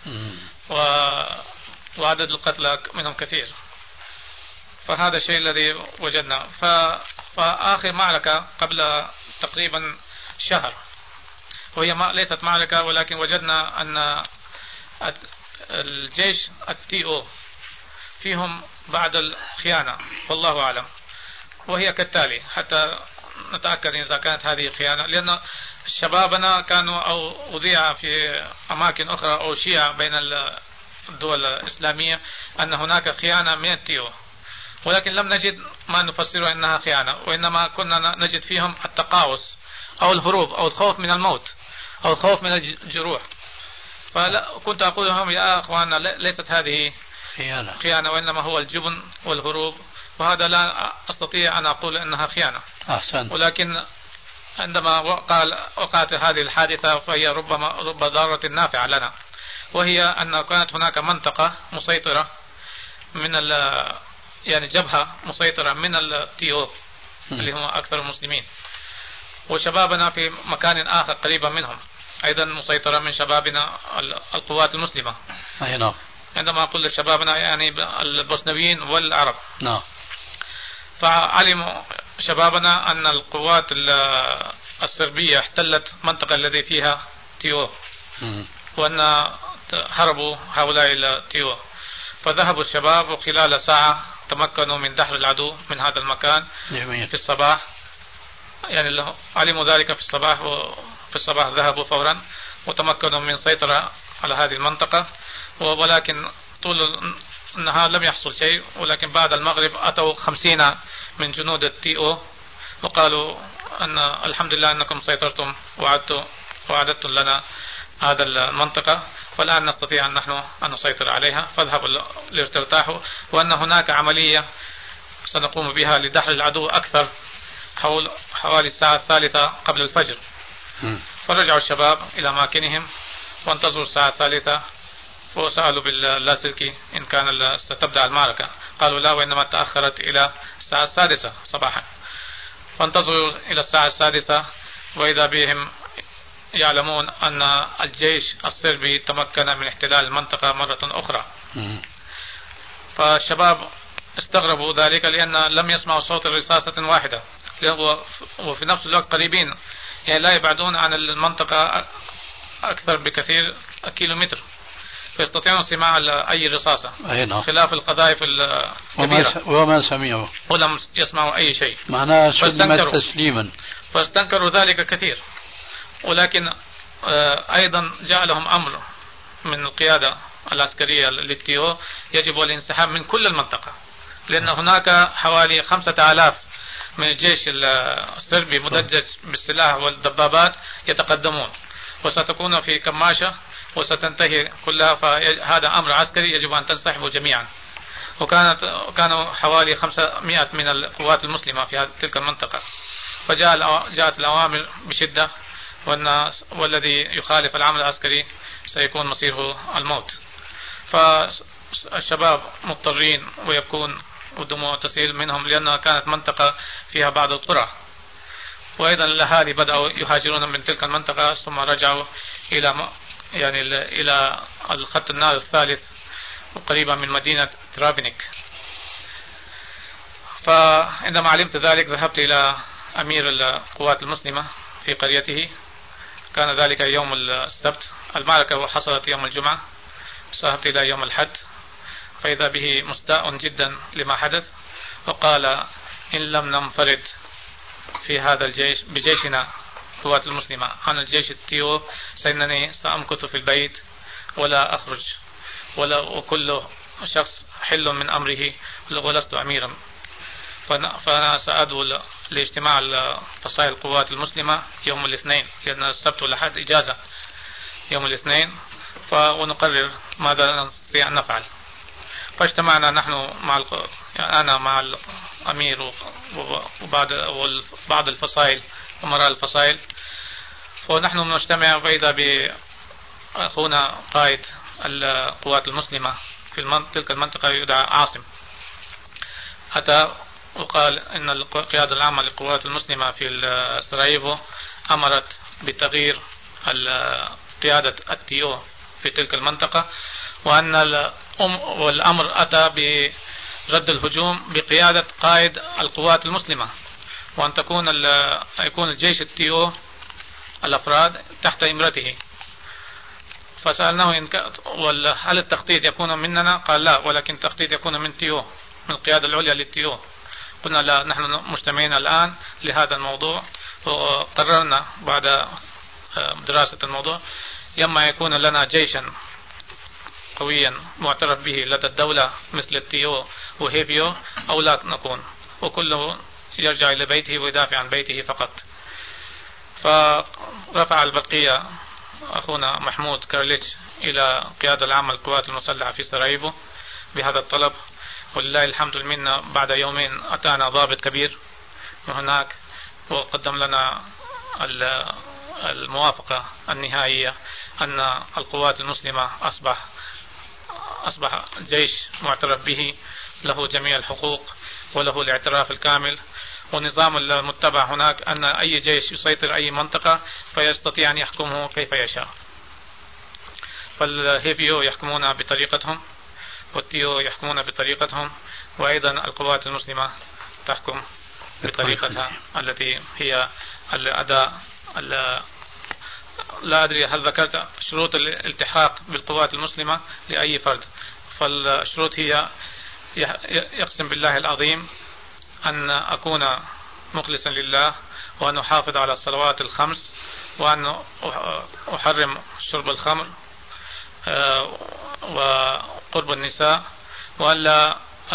وعدد القتلى منهم كثير. فهذا الشيء الذي وجدنا. فآخر معركة قبل تقريبا شهر، وهي ليست معركة ولكن وجدنا أن الجيش التي فيهم بعد الخيانة والله أعلم، وهي كالتالي حتى نتأكد إذا كانت هذه خيانة، لأن شبابنا كانوا أو أذيع في أماكن أخرى أو شيعة بين الدول الإسلامية أن هناك خيانة من التيو، ولكن لم نجد ما نفسره أنها خيانة، وإنما كنا نجد فيهم التقاعس أو الهروب أو الخوف من الموت أو الخوف من الجروح. فكنت أقول لهم يا أخوانا ليست هذه خيانة وإنما هو الجبن والهروب، وهذا لا أستطيع أن أقول أنها خيانة. أحسن. ولكن عندما وقعت هذه الحادثة فهي رب ضارة نافعة لنا، وهي أن كانت هناك منطقة مسيطرة من يعني جبهة مسيطرة من التيو اللي هم أكثر المسلمين، وشبابنا في مكان آخر قريبا منهم أيضا مسيطرة من شبابنا القوات المسلمة. نعم. عندما أقول شبابنا يعني البوسنويين والعرب. نعم. فعلموا شبابنا أن القوات الصربية احتلت منطقة الذي فيها تيو، وأن هربوا هؤلاء التيو، فذهبوا الشباب وخلال ساعة تمكنوا من دحر العدو من هذا المكان. في الصباح يعني علموا ذلك في الصباح، وفي الصباح ذهبوا فورا وتمكنوا من سيطرة على هذه المنطقة. ولكن طول النهار لم يحصل شيء، ولكن بعد المغرب أتوا 50 من جنود التيو وقالوا أن الحمد لله أنكم سيطرتم وعددتم لنا هذا المنطقة، فالآن نستطيع أن نحن أن نسيطر عليها، فاذهبوا لترتاحوا، وأن هناك عملية سنقوم بها لدحر العدو أكثر حوالي الساعة 3 قبل الفجر. فرجعوا الشباب إلى أماكنهم وانتظروا الساعة 3 وسألوا باللاسلكي إن كان ستبدأ المعركة. قالوا لا، وإنما تأخرت إلى الساعة 6 صباحا. فانتظروا إلى الساعة 6 وإذا بهم يعلمون أن الجيش الصربي تمكن من احتلال المنطقة مرة أخرى. فالشباب استغربوا ذلك لأن لم يسمعوا صوت رصاصة واحدة، وفي نفس الوقت قريبين، يعني لا يبعدون عن المنطقة أكثر بكثير كيلومتر، فيستطيعون سماع أي رصاصة، خلاف القذائف الكبيرة. وما سمعوا ولم يسمعوا أي شيء، معناها سلمت تسليما. فاستنكروا ذلك كثير. ولكن أيضا جاء لهم أمر من القيادة العسكرية للتيو يجب الانسحاب من كل المنطقة، لأن هناك حوالي 5000 من الجيش الصربي مدجج بالسلاح والدبابات يتقدمون، وستكون في كماشة وستنتهي كلها، فهذا أمر عسكري يجب أن تنسحبوا جميعا. كانوا حوالي 500 من القوات المسلمة في تلك المنطقة، فجاءت الأوامر بشدة، والذي يخالف العمل العسكري سيكون مصيره الموت. فالشباب مضطرين ويبكون والدموع تسيل منهم، لأنها كانت منطقة فيها بعض القرى، وأيضا الأهالي بدأوا يهاجرون من تلك المنطقة ثم رجعوا إلى الخط النار الثالث قريبا من مدينة ترافينيك. فعندما علمت ذلك ذهبت إلى أمير القوات المسلمة في قريته. كان ذلك يوم السبت، المعركة حصلت يوم الجمعة. ذهبت إلى يوم الحد فإذا به مستاء جدا لما حدث، وقال إن لم ننفرد في هذا الجيش بجيشنا القوات المسلمة عن الجيش التيو فإنني سأمكث في البيت ولا أخرج، وكل شخص حل من أمره ولست أميرا. فأنا سأدعو لاجتماع فصائل القوات المسلمة يوم الاثنين، لأن السبت والأحد إجازة يوم الاثنين، ونقرر ماذا نستطيع أن نفعل. فاجتمعنا نحن أنا مع الأمير وبعض الفصائل ومراء الفصائل، ونحن نجتمع فإذا بأخونا قائد القوات المسلمة في تلك المنطقة يدعى عاصم، أتى وقال إن القيادة العامة للقوات المسلمة في سراييفو أمرت بتغيير قيادة التيو في تلك المنطقة، وأن والأمر أتى برد الهجوم بقيادة قائد القوات المسلمة، وأن يكون الجيش التيو الأفراد تحت إمرته. فسألناه هل التخطيط يكون مننا؟ قال لا، ولكن التخطيط يكون من تيو، من القيادة العليا للتيو. قلنا لا، نحن مجتمعين الآن لهذا الموضوع، وقررنا بعد دراسة الموضوع يما يكون لنا جيشا قويا معترف به لدى الدولة مثل التيو وهيفيو، أو لا نكون، وكله يرجع إلى بيته ويدافع عن بيته فقط. فرفع البقية أخونا محمود كارليتش إلى قيادة العامة للقوات المسلحة في سراييفو بهذا الطلب، ولله الحمد المنة. بعد يومين أتانا ضابط كبير من هناك وقدم لنا الموافقة النهائية أن القوات المسلمة أصبح جيش معترف به، له جميع الحقوق وله الاعتراف الكامل، والنظام المتبع هناك أن أي جيش يسيطر أي منطقة فيستطيع أن يحكمه كيف يشاء. فالهيفيو يحكمون بطريقتهم، والتيو يحكمون بطريقتهم، وأيضا القوات المسلمة تحكم بطريقتها التي هي الأداء. لا أدري هل ذكرت شروط الالتحاق بالقوات المسلمة لأي فرد، فالشروط هي يقسم بالله العظيم أن أكون مخلصا لله، وأن أحافظ على الصلوات الخمس، وأن أحرم شرب الخمر وقرب النساء، وأن لا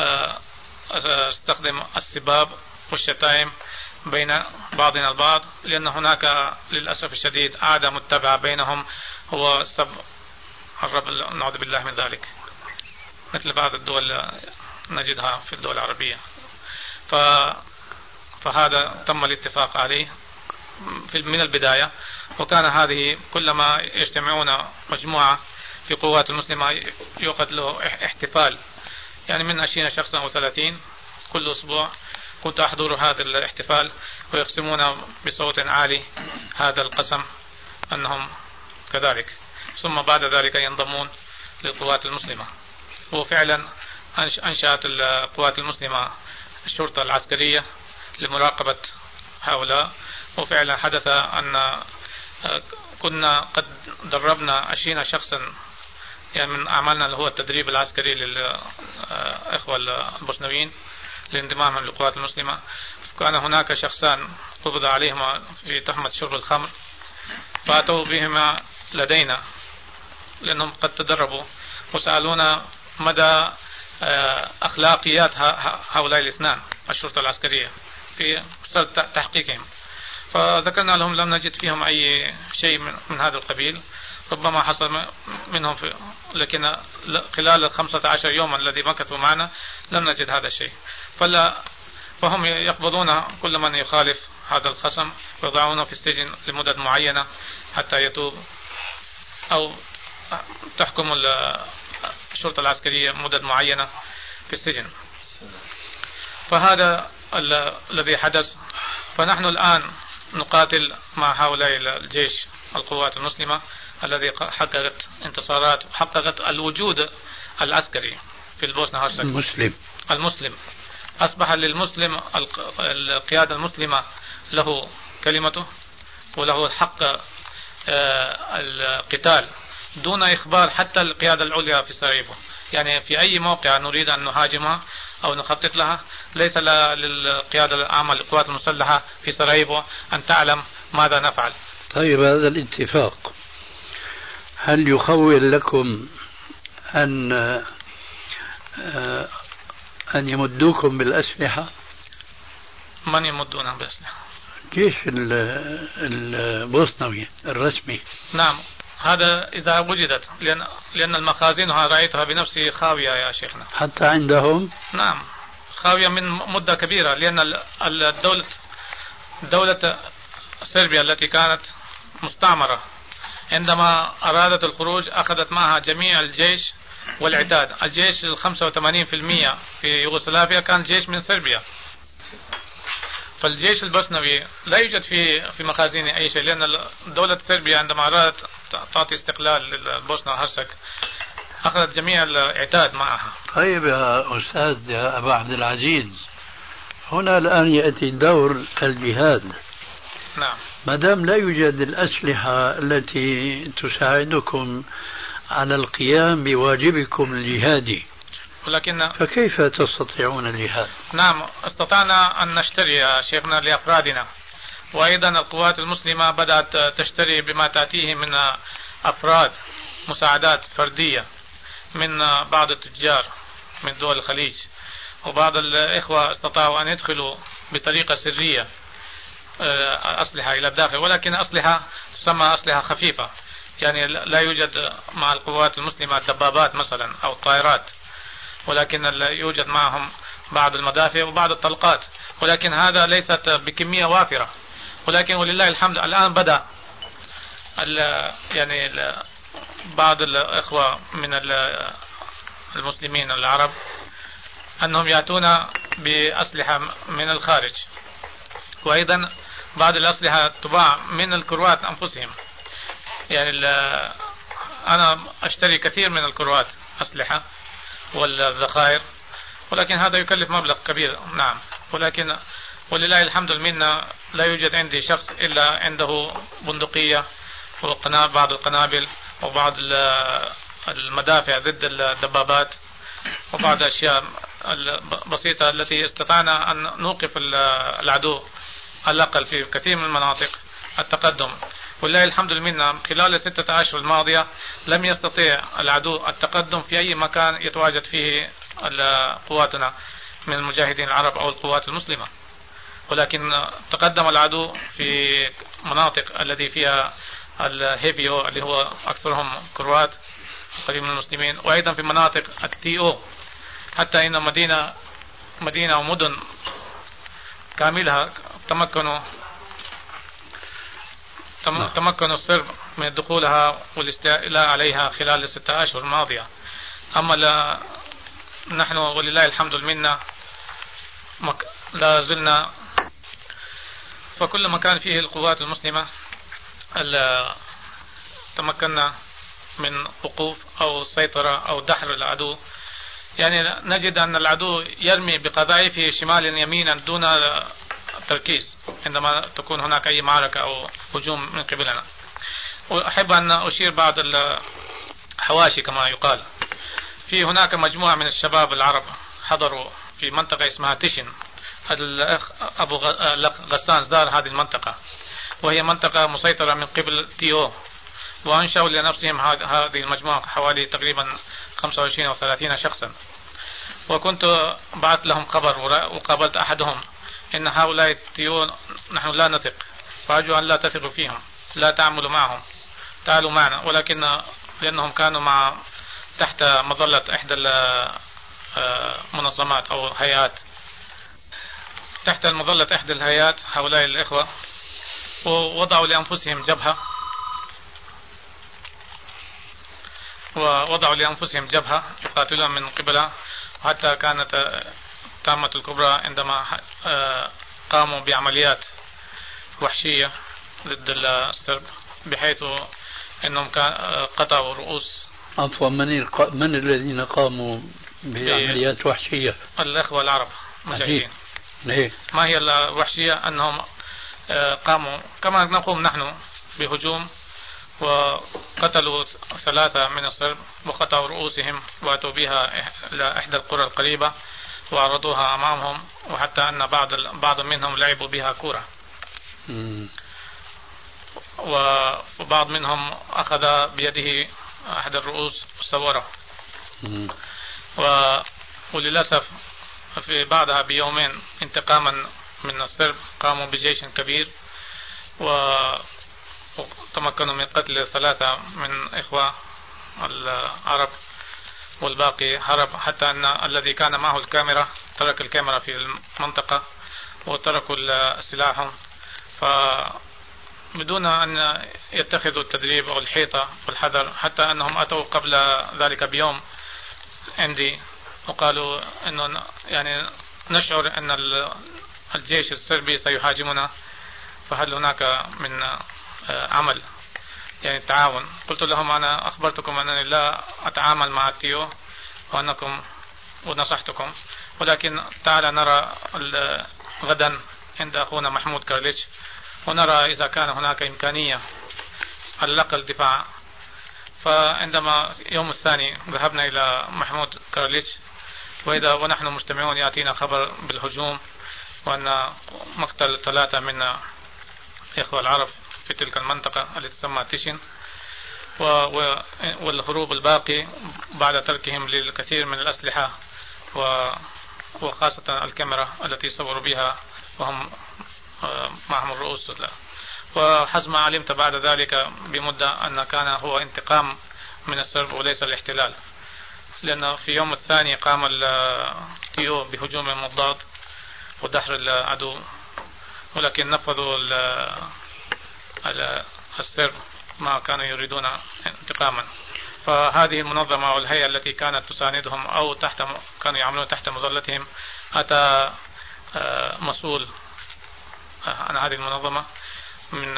أستخدم السباب والشتائم بين بعضنا البعض، لأن هناك للأسف الشديد عادة متبعة بينهم هو سب الرب، نعوذ بالله من ذلك، مثل بعض الدول نجدها في الدول العربية. فهذا تم الاتفاق عليه، من البداية، وكان هذه كلما يجتمعون مجموعة في قوات المسلمة يوقد له احتفال، يعني من 20 شخصا أو 30 كل أسبوع. كنت أحضر هذا الاحتفال ويقسمون بصوت عالي هذا القسم أنهم كذلك، ثم بعد ذلك ينضمون للقوات المسلمة. وفعلا أنشأت القوات المسلمة الشرطة العسكرية لمراقبة هؤلاء، وفعلا حدث أن كنا قد دربنا 20 شخصا، يعني من أعمالنا اللي هو التدريب العسكري للإخوة البوسنويين لانضمامهم للقوات المسلمة. كان هناك شخصان قبض عليهما في تهمة شرب الخمر، فأتوا بهما لدينا لأنهم قد تدربوا، وسألونا مدى أخلاقيات هؤلاء الاثنان الشرطة العسكرية في تحقيقهم، فذكرنا لهم لم نجد فيهم أي شيء من هذا القبيل، ربما حصل منهم لكن خلال 15 يوما الذي مكثوا معنا لم نجد هذا الشيء. فهم يقبضون كل من يخالف هذا الخصم ويضعونه في السجن لمدة معينة حتى يتوب، أو تحكم الشرطة العسكرية مدة معينة في السجن. فهذا الذي حدث. فنحن الآن نقاتل مع هؤلاء الجيش القوات المسلمة الذي حققت انتصارات وحققت الوجود العسكري في البوسنة هرسك. المسلم أصبح للمسلم القيادة المسلمة له كلمته وله حق القتال دون إخبار حتى القيادة العليا في سراييفو. يعني في أي موقع نريد أن نهاجمها أو نخطط لها ليس للقيادة العامة للقوات المسلحة في سراييفو أن تعلم ماذا نفعل. طيب، هذا الاتفاق هل يخول لكم أن يمدوكم بالأسلحة؟ من يمدونا بالأسلحة؟ الجيش البوسنوي الرسمي. نعم، هذا إذا وجدت، لأن المخازنها رأيتها بنفسي خاوية يا شيخنا. حتى عندهم؟ نعم، خاوية من مدة كبيرة، لأن دولة صربيا التي كانت مستعمرة عندما أرادت الخروج أخذت معها جميع الجيش والعتاد. الجيش 85% في يوغوسلافيا كان جيش من صربيا، فالجيش البوسنوي لا يوجد في مخازنه أي شيء، لأن دولة صربيا عندما أرادت تعطي استقلال للبوسنة هرسك أخذت جميع العتاد معها. طيب يا أستاذ يا أبا عبد العزيز، هنا الآن يأتي دور الجهاد. نعم. ما دام لا يوجد الأسلحة التي تساعدكم على القيام بواجبكم الجهادي، ولكن فكيف تستطيعون الجهاد؟ نعم، استطعنا أن نشتري يا شيخنا لأفرادنا، وأيضا القوات المسلمة بدأت تشتري بما تأتيه من أفراد مساعدات فردية من بعض التجار من دول الخليج، وبعض الإخوة استطاعوا أن يدخلوا بطريقة سرية أسلحة إلى الداخل، ولكن أسلحة تسمى أسلحة خفيفة، يعني لا يوجد مع القوات المسلمة دبابات مثلا أو طائرات، ولكن يوجد معهم بعض المدافع وبعض الطلقات، ولكن هذا ليست بكمية وافرة. ولكن ولله الحمد الآن بدأ يعني بعض الإخوة من المسلمين العرب أنهم يأتون بأسلحة من الخارج، وأيضا بعض الأسلحة تباع من الكروات أنفسهم. يعني أنا أشتري كثير من الكروات أسلحة والذخائر، ولكن هذا يكلف مبلغ كبير. نعم، ولكن ولله الحمد المنة لا يوجد عندي شخص إلا عنده بندقية وبعض القنابل وبعض المدافع ضد الدبابات وبعض الأشياء البسيطة التي استطعنا أن نوقف العدو على الأقل في كثير من المناطق التقدم. ولله الحمد لله خلال 6 أشهر الماضية لم يستطيع العدو التقدم في أي مكان يتواجد فيه قواتنا من المجاهدين العرب أو القوات المسلمة، ولكن تقدم العدو في مناطق التي فيها الهيبيو اللي هو أكثرهم كروات قريب من المسلمين، وأيضا في مناطق التي او، حتى إن مدينة ومدن كاملها تمكنوا تمكنوا الصرب من دخولها والاستيلاء عليها خلال ال6 أشهر الماضية. أما نحن ولله الحمد منا لا زلنا، فكل ما كان فيه القوات المسلمة تمكنا من وقوف أو السيطرة أو دحر العدو. يعني نجد أن العدو يرمي بقذائفه شمالا يمينا دون تركيز عندما تكون هناك أي معركة أو هجوم من قبلنا. وأحب أن أشير بعض الحواشي كما يقال. في هناك مجموعة من الشباب العرب حضروا في منطقة اسمها تشن. الأخ أبو غسان زار هذه المنطقة، وهي منطقة مسيطرة من قبل تيو، وأنشأوا لنفسهم هذه المجموعة حوالي تقريبا 25 أو 30 شخصا. وكنت بعثت لهم خبر وقابلت أحدهم إن هؤلاء التيو نحن لا نثق، فأرجو أن لا تثقوا فيهم، لا تعملوا معهم، تعالوا معنا. ولكن لأنهم كانوا تحت مظلة إحدى المنظمات أو هيئات، تحت مظلة إحدى الهيئات هؤلاء الإخوة، ووضعوا لأنفسهم جبهة يقاتلون من قبلها. وحتى كانت تامة الكبرى عندما قاموا بعمليات وحشية ضد السرب، بحيث أنهم قطعوا رؤوس. عفوا، من الذين قاموا بعمليات وحشية؟ الإخوة العرب مجاهدين. ما هي الوحشية؟ أنهم قاموا كما نقوم نحن بهجوم، وقتلوا 3 من الصرب وقطعوا رؤوسهم وأتوا بها إلى إحدى القرى القريبة وعرضوها أمامهم، وحتى أن بعض منهم لعبوا بها كرة. وبعض منهم أخذ بيده أحد الرؤوس وصوره. وللأسف في بعدها بيومين انتقاما من الصرب قاموا بجيش كبير وتمكنوا من قتل 3 من إخوة العرب، والباقي هرب. حتى أن الذي كان معه الكاميرا ترك الكاميرا في المنطقة وتركوا سلاحهم، فبدون أن يتخذوا التدريب أو الحيطة والحذر. حتى أنهم أتوا قبل ذلك بيوم عندي وقالوا أنه يعني نشعر أن الجيش الصربي سيهاجمنا، فهل هناك من عمل يعني تعاون؟ قلت لهم أنا أخبرتكم أنني لا أتعامل مع التيو ونصحتكم، ولكن تعال نرى غدا عند أخونا محمود كارليتش ونرى إذا كان هناك إمكانية على الأقل دفاع. فعندما يوم الثاني ذهبنا إلى محمود كارليتش، ونحن مجتمعون يأتينا خبر بالهجوم وأن مقتل 3 من إخوة العرب في تلك المنطقة التي تسمى تيشن، والهروب الباقي بعد تركهم للكثير من الأسلحة وخاصة الكاميرا التي صوروا بها وهم معهم الرؤوس. وحسب ما علمت بعد ذلك بمدة أن كان هو انتقام من السرب وليس الاحتلال، لأن في يوم الثاني قام التيو بهجوم مضاد ودحر العدو، ولكن نفذوا السرب ما كانوا يريدون انتقاما. فهذه المنظمة والهيئة التي كانت تساندهم أو كانوا يعملون تحت مظلتهم، أتى مسؤول عن هذه المنظمة من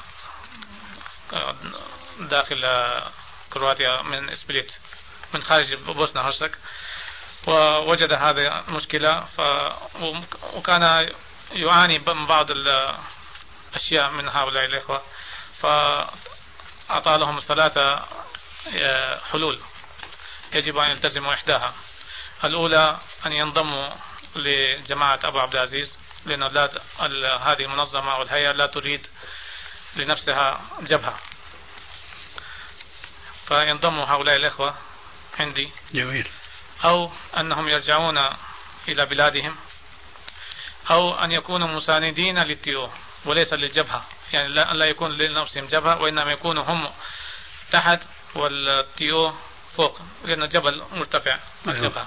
داخل كرواتيا من إسبليت من خارج بوسنا هرسك، ووجد هذه المشكلة وكان يعاني من بعض الأشياء من هؤلاء الإخوة، فأعطى لهم 3 حلول يجب أن يلتزموا إحداها. الأولى أن ينضموا لجماعة أبو عبد العزيز، لأن هذه المنظمة والهيئة لا تريد لنفسها جبهة، فينضموا هؤلاء الإخوة عندي. جميل. أو أنهم يرجعون إلى بلادهم، أو أن يكونوا مساندين للتيو وليس للجبهة، يعني لا يكون لنفسهم جبهة وإنما يكونوا هم تحت والتيو فوق، لأن الجبل مرتفع الجبهة.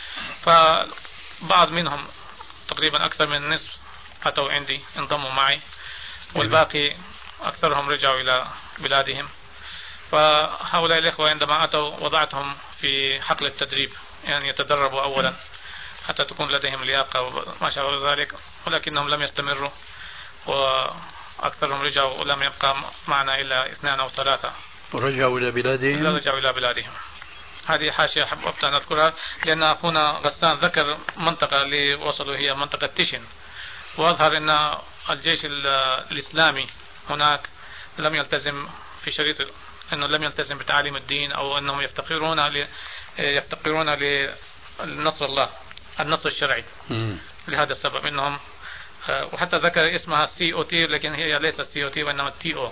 فبعض منهم تقريبا أكثر من النصف أتوا عندي انضموا معي، والباقي أكثرهم رجعوا إلى بلادهم. فهؤلاء الإخوة عندما أتوا وضعتهم في حقل التدريب، يعني يتدربوا أولا حتى تكون لديهم لياقة وما شابه ذلك، ولكنهم لم يستمروا وأكثرهم رجعوا ولم يبقى معنا إلا 2 أو 3 ورجعوا إلى بلادهم. رجعوا إلى بلادهم. هذه حاشية حببت أن أذكرها، لأن أخونا غسان ذكر منطقة اللي وصلوا هي منطقة تيشن، وأظهر أن الجيش الإسلامي هناك لم يلتزم في شريط أنه لم يلتزم بتعاليم الدين، أو أنهم يفتقرون للنصر الله، النصر الشرعي. لهذا السبب أنهم، وحتى ذكر اسمها COT، لكن هي ليست COT وإنما TO،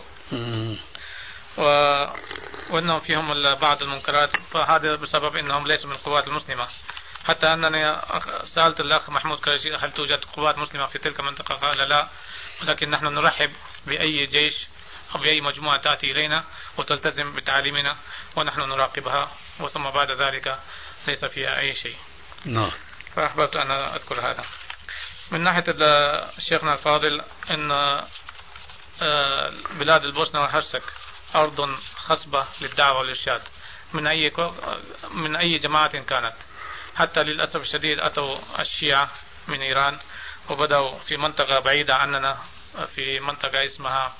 وأنهم فيهم بعض المنكرات. فهذا بسبب أنهم ليسوا من القوات المسلمة. حتى أنني سألت الأخ محمود كرشي هل توجد قوات مسلمة في تلك المنطقة؟ قال لا، ولكن نحن نرحب بأي جيش أو بأي مجموعة تأتي إلينا وتلتزم بتعليمنا ونحن نراقبها، وثم بعد ذلك ليس فيها أي شيء. فأحببت أن أذكر هذا. من ناحية شيخنا الفاضل، أن بلاد البوسنة والهرسك أرض خصبة للدعوة والإرشاد من أي جماعة كانت. حتى للأسف الشديد أتوا الشيعة من إيران وبدأوا في منطقة بعيدة عننا، في منطقة اسمها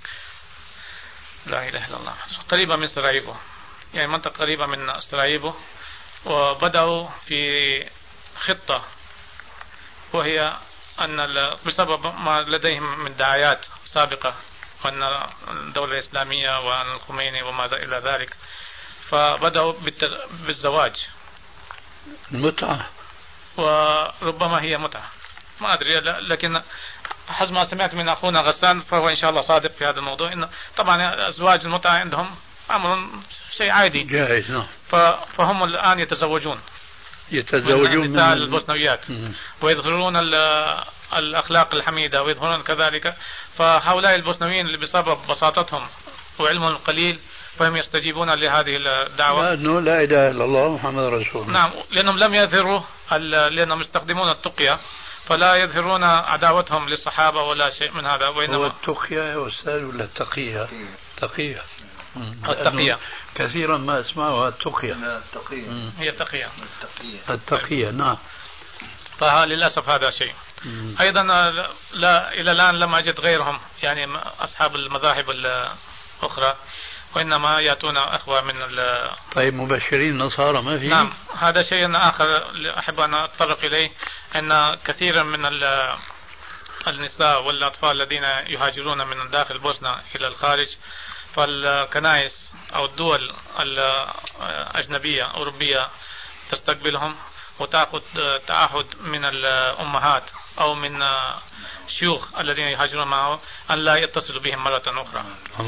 لا إله إلا الله، قريبة من سراييفو، يعني منطقة قريبة من سراييفو، وبدأوا في خطة، وهي أن بسبب ما لديهم من دعايات سابقة وأن الدولة الإسلامية وأن الخميني وما إلى ذلك، فبدأوا بالزواج. المتعة، وربما هي متعة، ما أدري، لكن حسب ما سمعت من أخونا غسان فهو إن شاء الله صادق في هذا الموضوع. إن طبعا أزواج المتعة عندهم أمر شيء عادي جائز. فهم الآن يتزوجون من النساء البوسنويات ويظهرون الأخلاق الحميدة ويظهرون كذلك. فهؤلاء البوسنويين اللي بسبب بساطتهم وعلمهم القليل فهم يستجيبون لهذه الدعوة، لأنه لا إله إلا الله محمد رسول الله. نعم، لأنهم لم يظهروا، لأنهم يستخدمون التقية، فلا يظهرون عداوتهم للصحابة ولا شيء من هذا. وإنما هو التقية يا أستاذ ولا التقية؟ تقية. التقية كثيرا ما اسمعها التقية. لا، التقية هي التقية. التقية نعم. فللأسف هذا شيء. أيضا لا إلى الآن لم أجد غيرهم، يعني أصحاب المذاهب الأخرى، وإنما يأتون أخوة من طيب مبشرين نصارى ما في؟ نعم، هذا شيء آخر أحب أن أتطرق إليه، أن كثيرا من النساء والأطفال الذين يهاجرون من داخل البوسنة إلى الخارج، فالكنائس أو الدول الأجنبية أوروبية تستقبلهم وتأخذ تعهد من الأمهات أو من شيوخ الذين يهاجرون معه أن لا يتصلوا بهم مرة أخرى.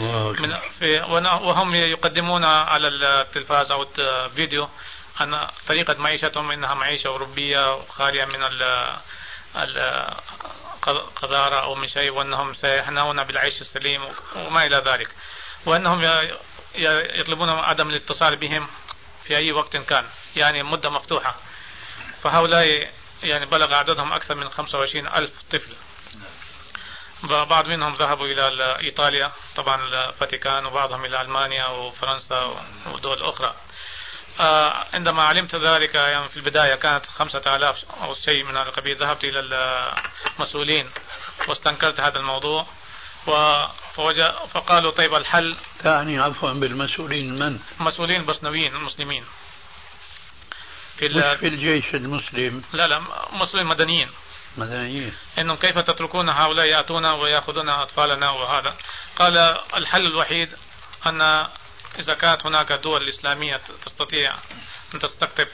وهم يقدمون على التلفاز أو الفيديو أن طريقة معيشتهم إنها معيشة أوروبية خالية من القذارة أو من شيء، وأنهم سيحنون بالعيش السليم وما إلى ذلك، وأنهم يطلبون عدم الاتصال بهم في أي وقت كان، يعني مدة مفتوحة. فهؤلاء يعني بلغ عددهم أكثر من 25,000 طفل. بعض منهم ذهبوا إلى إيطاليا طبعا الفاتيكان، وبعضهم إلى ألمانيا وفرنسا ودول أخرى. عندما علمت ذلك يعني في البداية كانت 5,000 أو شيء من القبيل، ذهبت إلى المسؤولين واستنكرت هذا الموضوع، فقالوا طيب الحل. يعني عفوا بالمسؤولين من؟ مسؤولين بوسنويين المسلمين مش في الجيش المسلم، لا مسؤولين مدنيين إنهم كيف تتركون هؤلاء يأتون ويأخذون أطفالنا وهذا. قال الحل الوحيد أن إذا كانت هناك دول إسلامية تستطيع أن تستقطب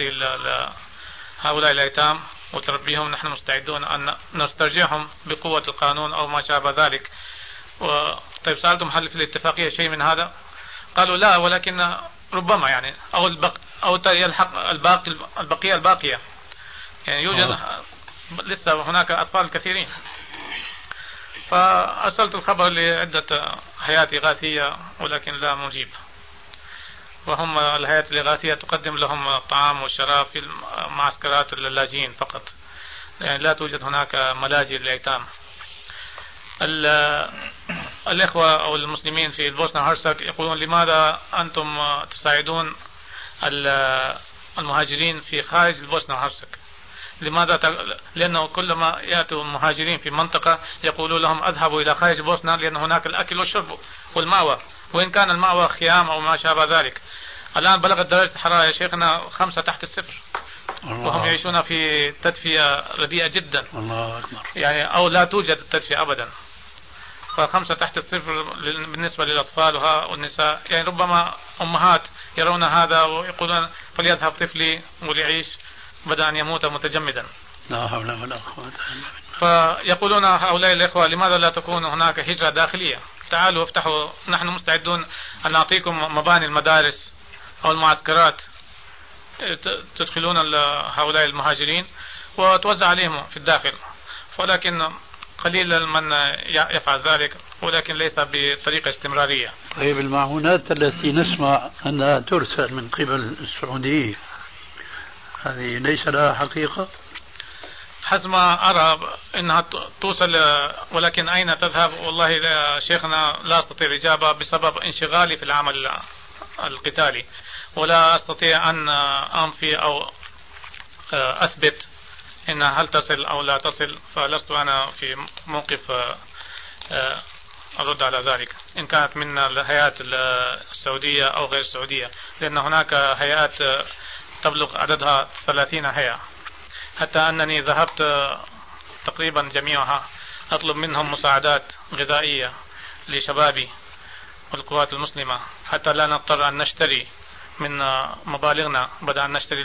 هؤلاء الأيتام وتربيهم، نحن مستعدون أن نسترجعهم بقوة القانون أو ما شابه ذلك. طيب سألتم هل في الاتفاقية شيء من هذا؟ قالوا لا، ولكن ربما يعني أو يلحق البقية الباقية، يعني يوجد لسه هناك أطفال كثيرين. فأرسلت الخبر لعدة هيئات إغاثية ولكن لا مجيب، وهم الهيئات الإغاثية تقدم لهم الطعام والشراب في معسكرات اللاجئين فقط، يعني لا توجد هناك ملاجئ للأيتام. الإخوة أو المسلمين في البوسنة والهرسك يقولون لماذا أنتم تساعدون المهاجرين في خارج البوسنة والهرسك؟ لماذا؟ لأنه كلما يأتوا المهاجرين في منطقة يقولوا لهم اذهبوا إلى خارج البوسنة لأن هناك الأكل والشرب والمأوى، وإن كان المأوى خيام أو ما شابه ذلك. الآن بلغت درجة الحرارة يا شيخنا 5 تحت الصفر، وهم يعيشون في تدفئة رديئة جدا. الله أكبر. يعني أو لا توجد التدفئة أبدا. ف5 تحت الصفر بالنسبة للأطفال والنساء. يعني ربما أمهات يرون هذا ويقولون فليذهب طفلي وليعيش بدأ أن يموت متجمدا. لا حول ولا قوة إلا بالله. فيقولون هؤلاء الإخوة لماذا لا تكون هناك هجرة داخلية؟ تعالوا افتحوا، نحن مستعدون أن نعطيكم مباني المدارس أو المعسكرات تدخلون هؤلاء المهاجرين وتوزع عليهم في الداخل، ولكن قليل من يفعل ذلك، ولكن ليس بطريقة استمرارية. طيب المعونات التي نسمع أنها ترسل من قبل السعودية هذه ليس لها حقيقة؟ حسب ما أرى أنها توصل، ولكن أين تذهب؟ والله يا شيخنا لا أستطيع الإجابة بسبب انشغالي في العمل القتالي، ولا أستطيع أن أنفي أو أثبت إنها هل تصل أو لا تصل، فلست أنا في موقف أرد على ذلك إن كانت من الهيئات السعودية أو غير السعودية، لأن هناك هيئات تبلغ عددها 30 هيئة، حتى أنني ذهبت تقريبا جميعها أطلب منهم مساعدات غذائية لشبابي والقوات المسلمة، حتى لا نضطر أن نشتري من مبالغنا، بدأ أن نشتري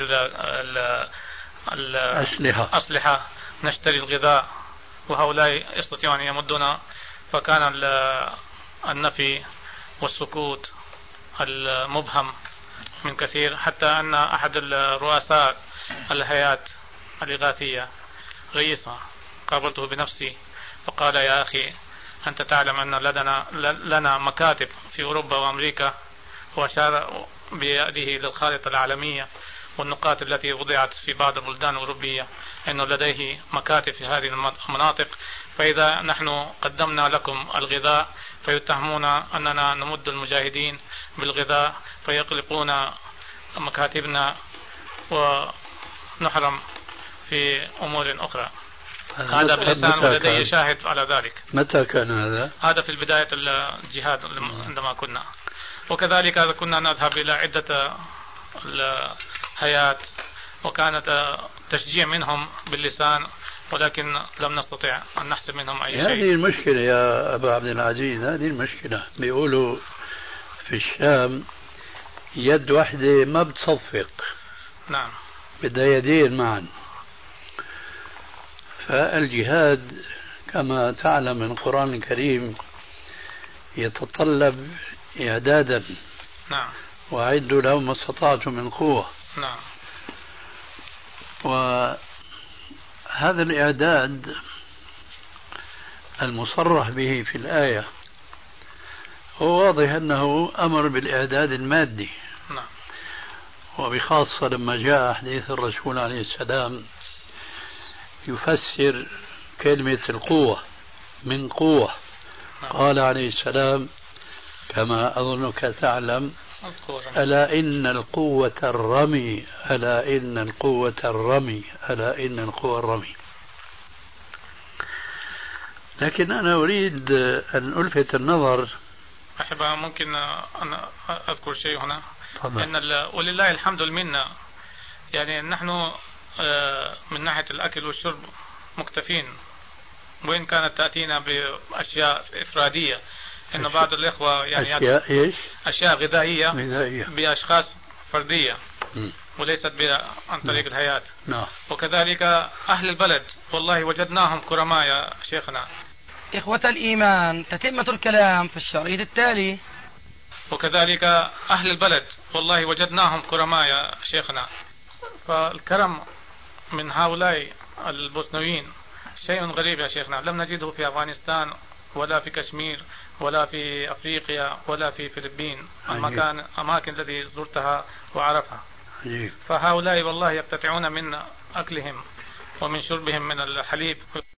الأسلحة، نشتري الغذاء، وهؤلاء يستطيعون أن يمدون. فكان النفي والسكوت المبهم من كثير، حتى أن أحد الرؤساء الهيئات الإغاثية رئيسها قابلته بنفسي فقال يا أخي أنت تعلم أن لنا مكاتب في أوروبا وأمريكا، وأشار بيده للخارطة العالمية والنقاط التي وضعت في بعض البلدان الأوروبية أنه لديه مكاتب في هذه المناطق، فإذا نحن قدمنا لكم الغذاء فيتهمون أننا نمد المجاهدين بالغذاء فيقلقون مكاتبنا ونحرم في أمور أخرى. هذا بلسان ولدي شاهد على ذلك. متى كان هذا؟ هذا في بداية الجهاد عندما كنا، وكذلك كنا نذهب إلى عدة الهيئات وكانت تشجيع منهم باللسان، ولكن لم نستطيع أن نحسب منهم أي شيء. هذه المشكلة يا أبا عبد العزيز، هذه المشكلة. بيقولوا في الشام يد واحدة ما بتصفق. نعم. بدها يدين معا. فالجهاد كما تعلم من القرآن الكريم يتطلب إعدادا. نعم. وأعدوا لهم ما استطعتم من قوة. نعم. وهذا الإعداد المصرح به في الآية هو واضح أنه أمر بالإعداد المادي. نعم. وبخاصة لما جاء حديث الرسول عليه السلام يفسر كلمة القوة من قوة. قال عليه السلام كما أظنك تعلم ألا إن القوة الرمي، ألا إن القوة الرمي، ألا إن القوة الرمي. لكن أنا أريد أن ألفت النظر. أحب ممكن أن أذكر شيء هنا. أن ولله الحمد والمنة، يعني نحن من ناحية الأكل والشرب مكتفين، وإن كانت تأتينا بأشياء إفرادية. إن بعض الإخوة يعني أشياء إيش؟ أشياء غذائية بأشخاص فردية وليست عن طريق الهيئات. نعم. وكذلك أهل البلد والله وجدناهم كرماء يا شيخنا. إخوة الإيمان، تتمة الكلام في الشريط التالي. وكذلك أهل البلد والله وجدناهم كرماء يا شيخنا. فالكرم من هؤلاء البوسنويين شيء غريب يا شيخنا، لم نجده في أفغانستان ولا في كشمير ولا في أفريقيا ولا في فلبين، أماكن التي زرتها وعرفها. فهؤلاء والله يقتطعون من أكلهم ومن شربهم من الحليب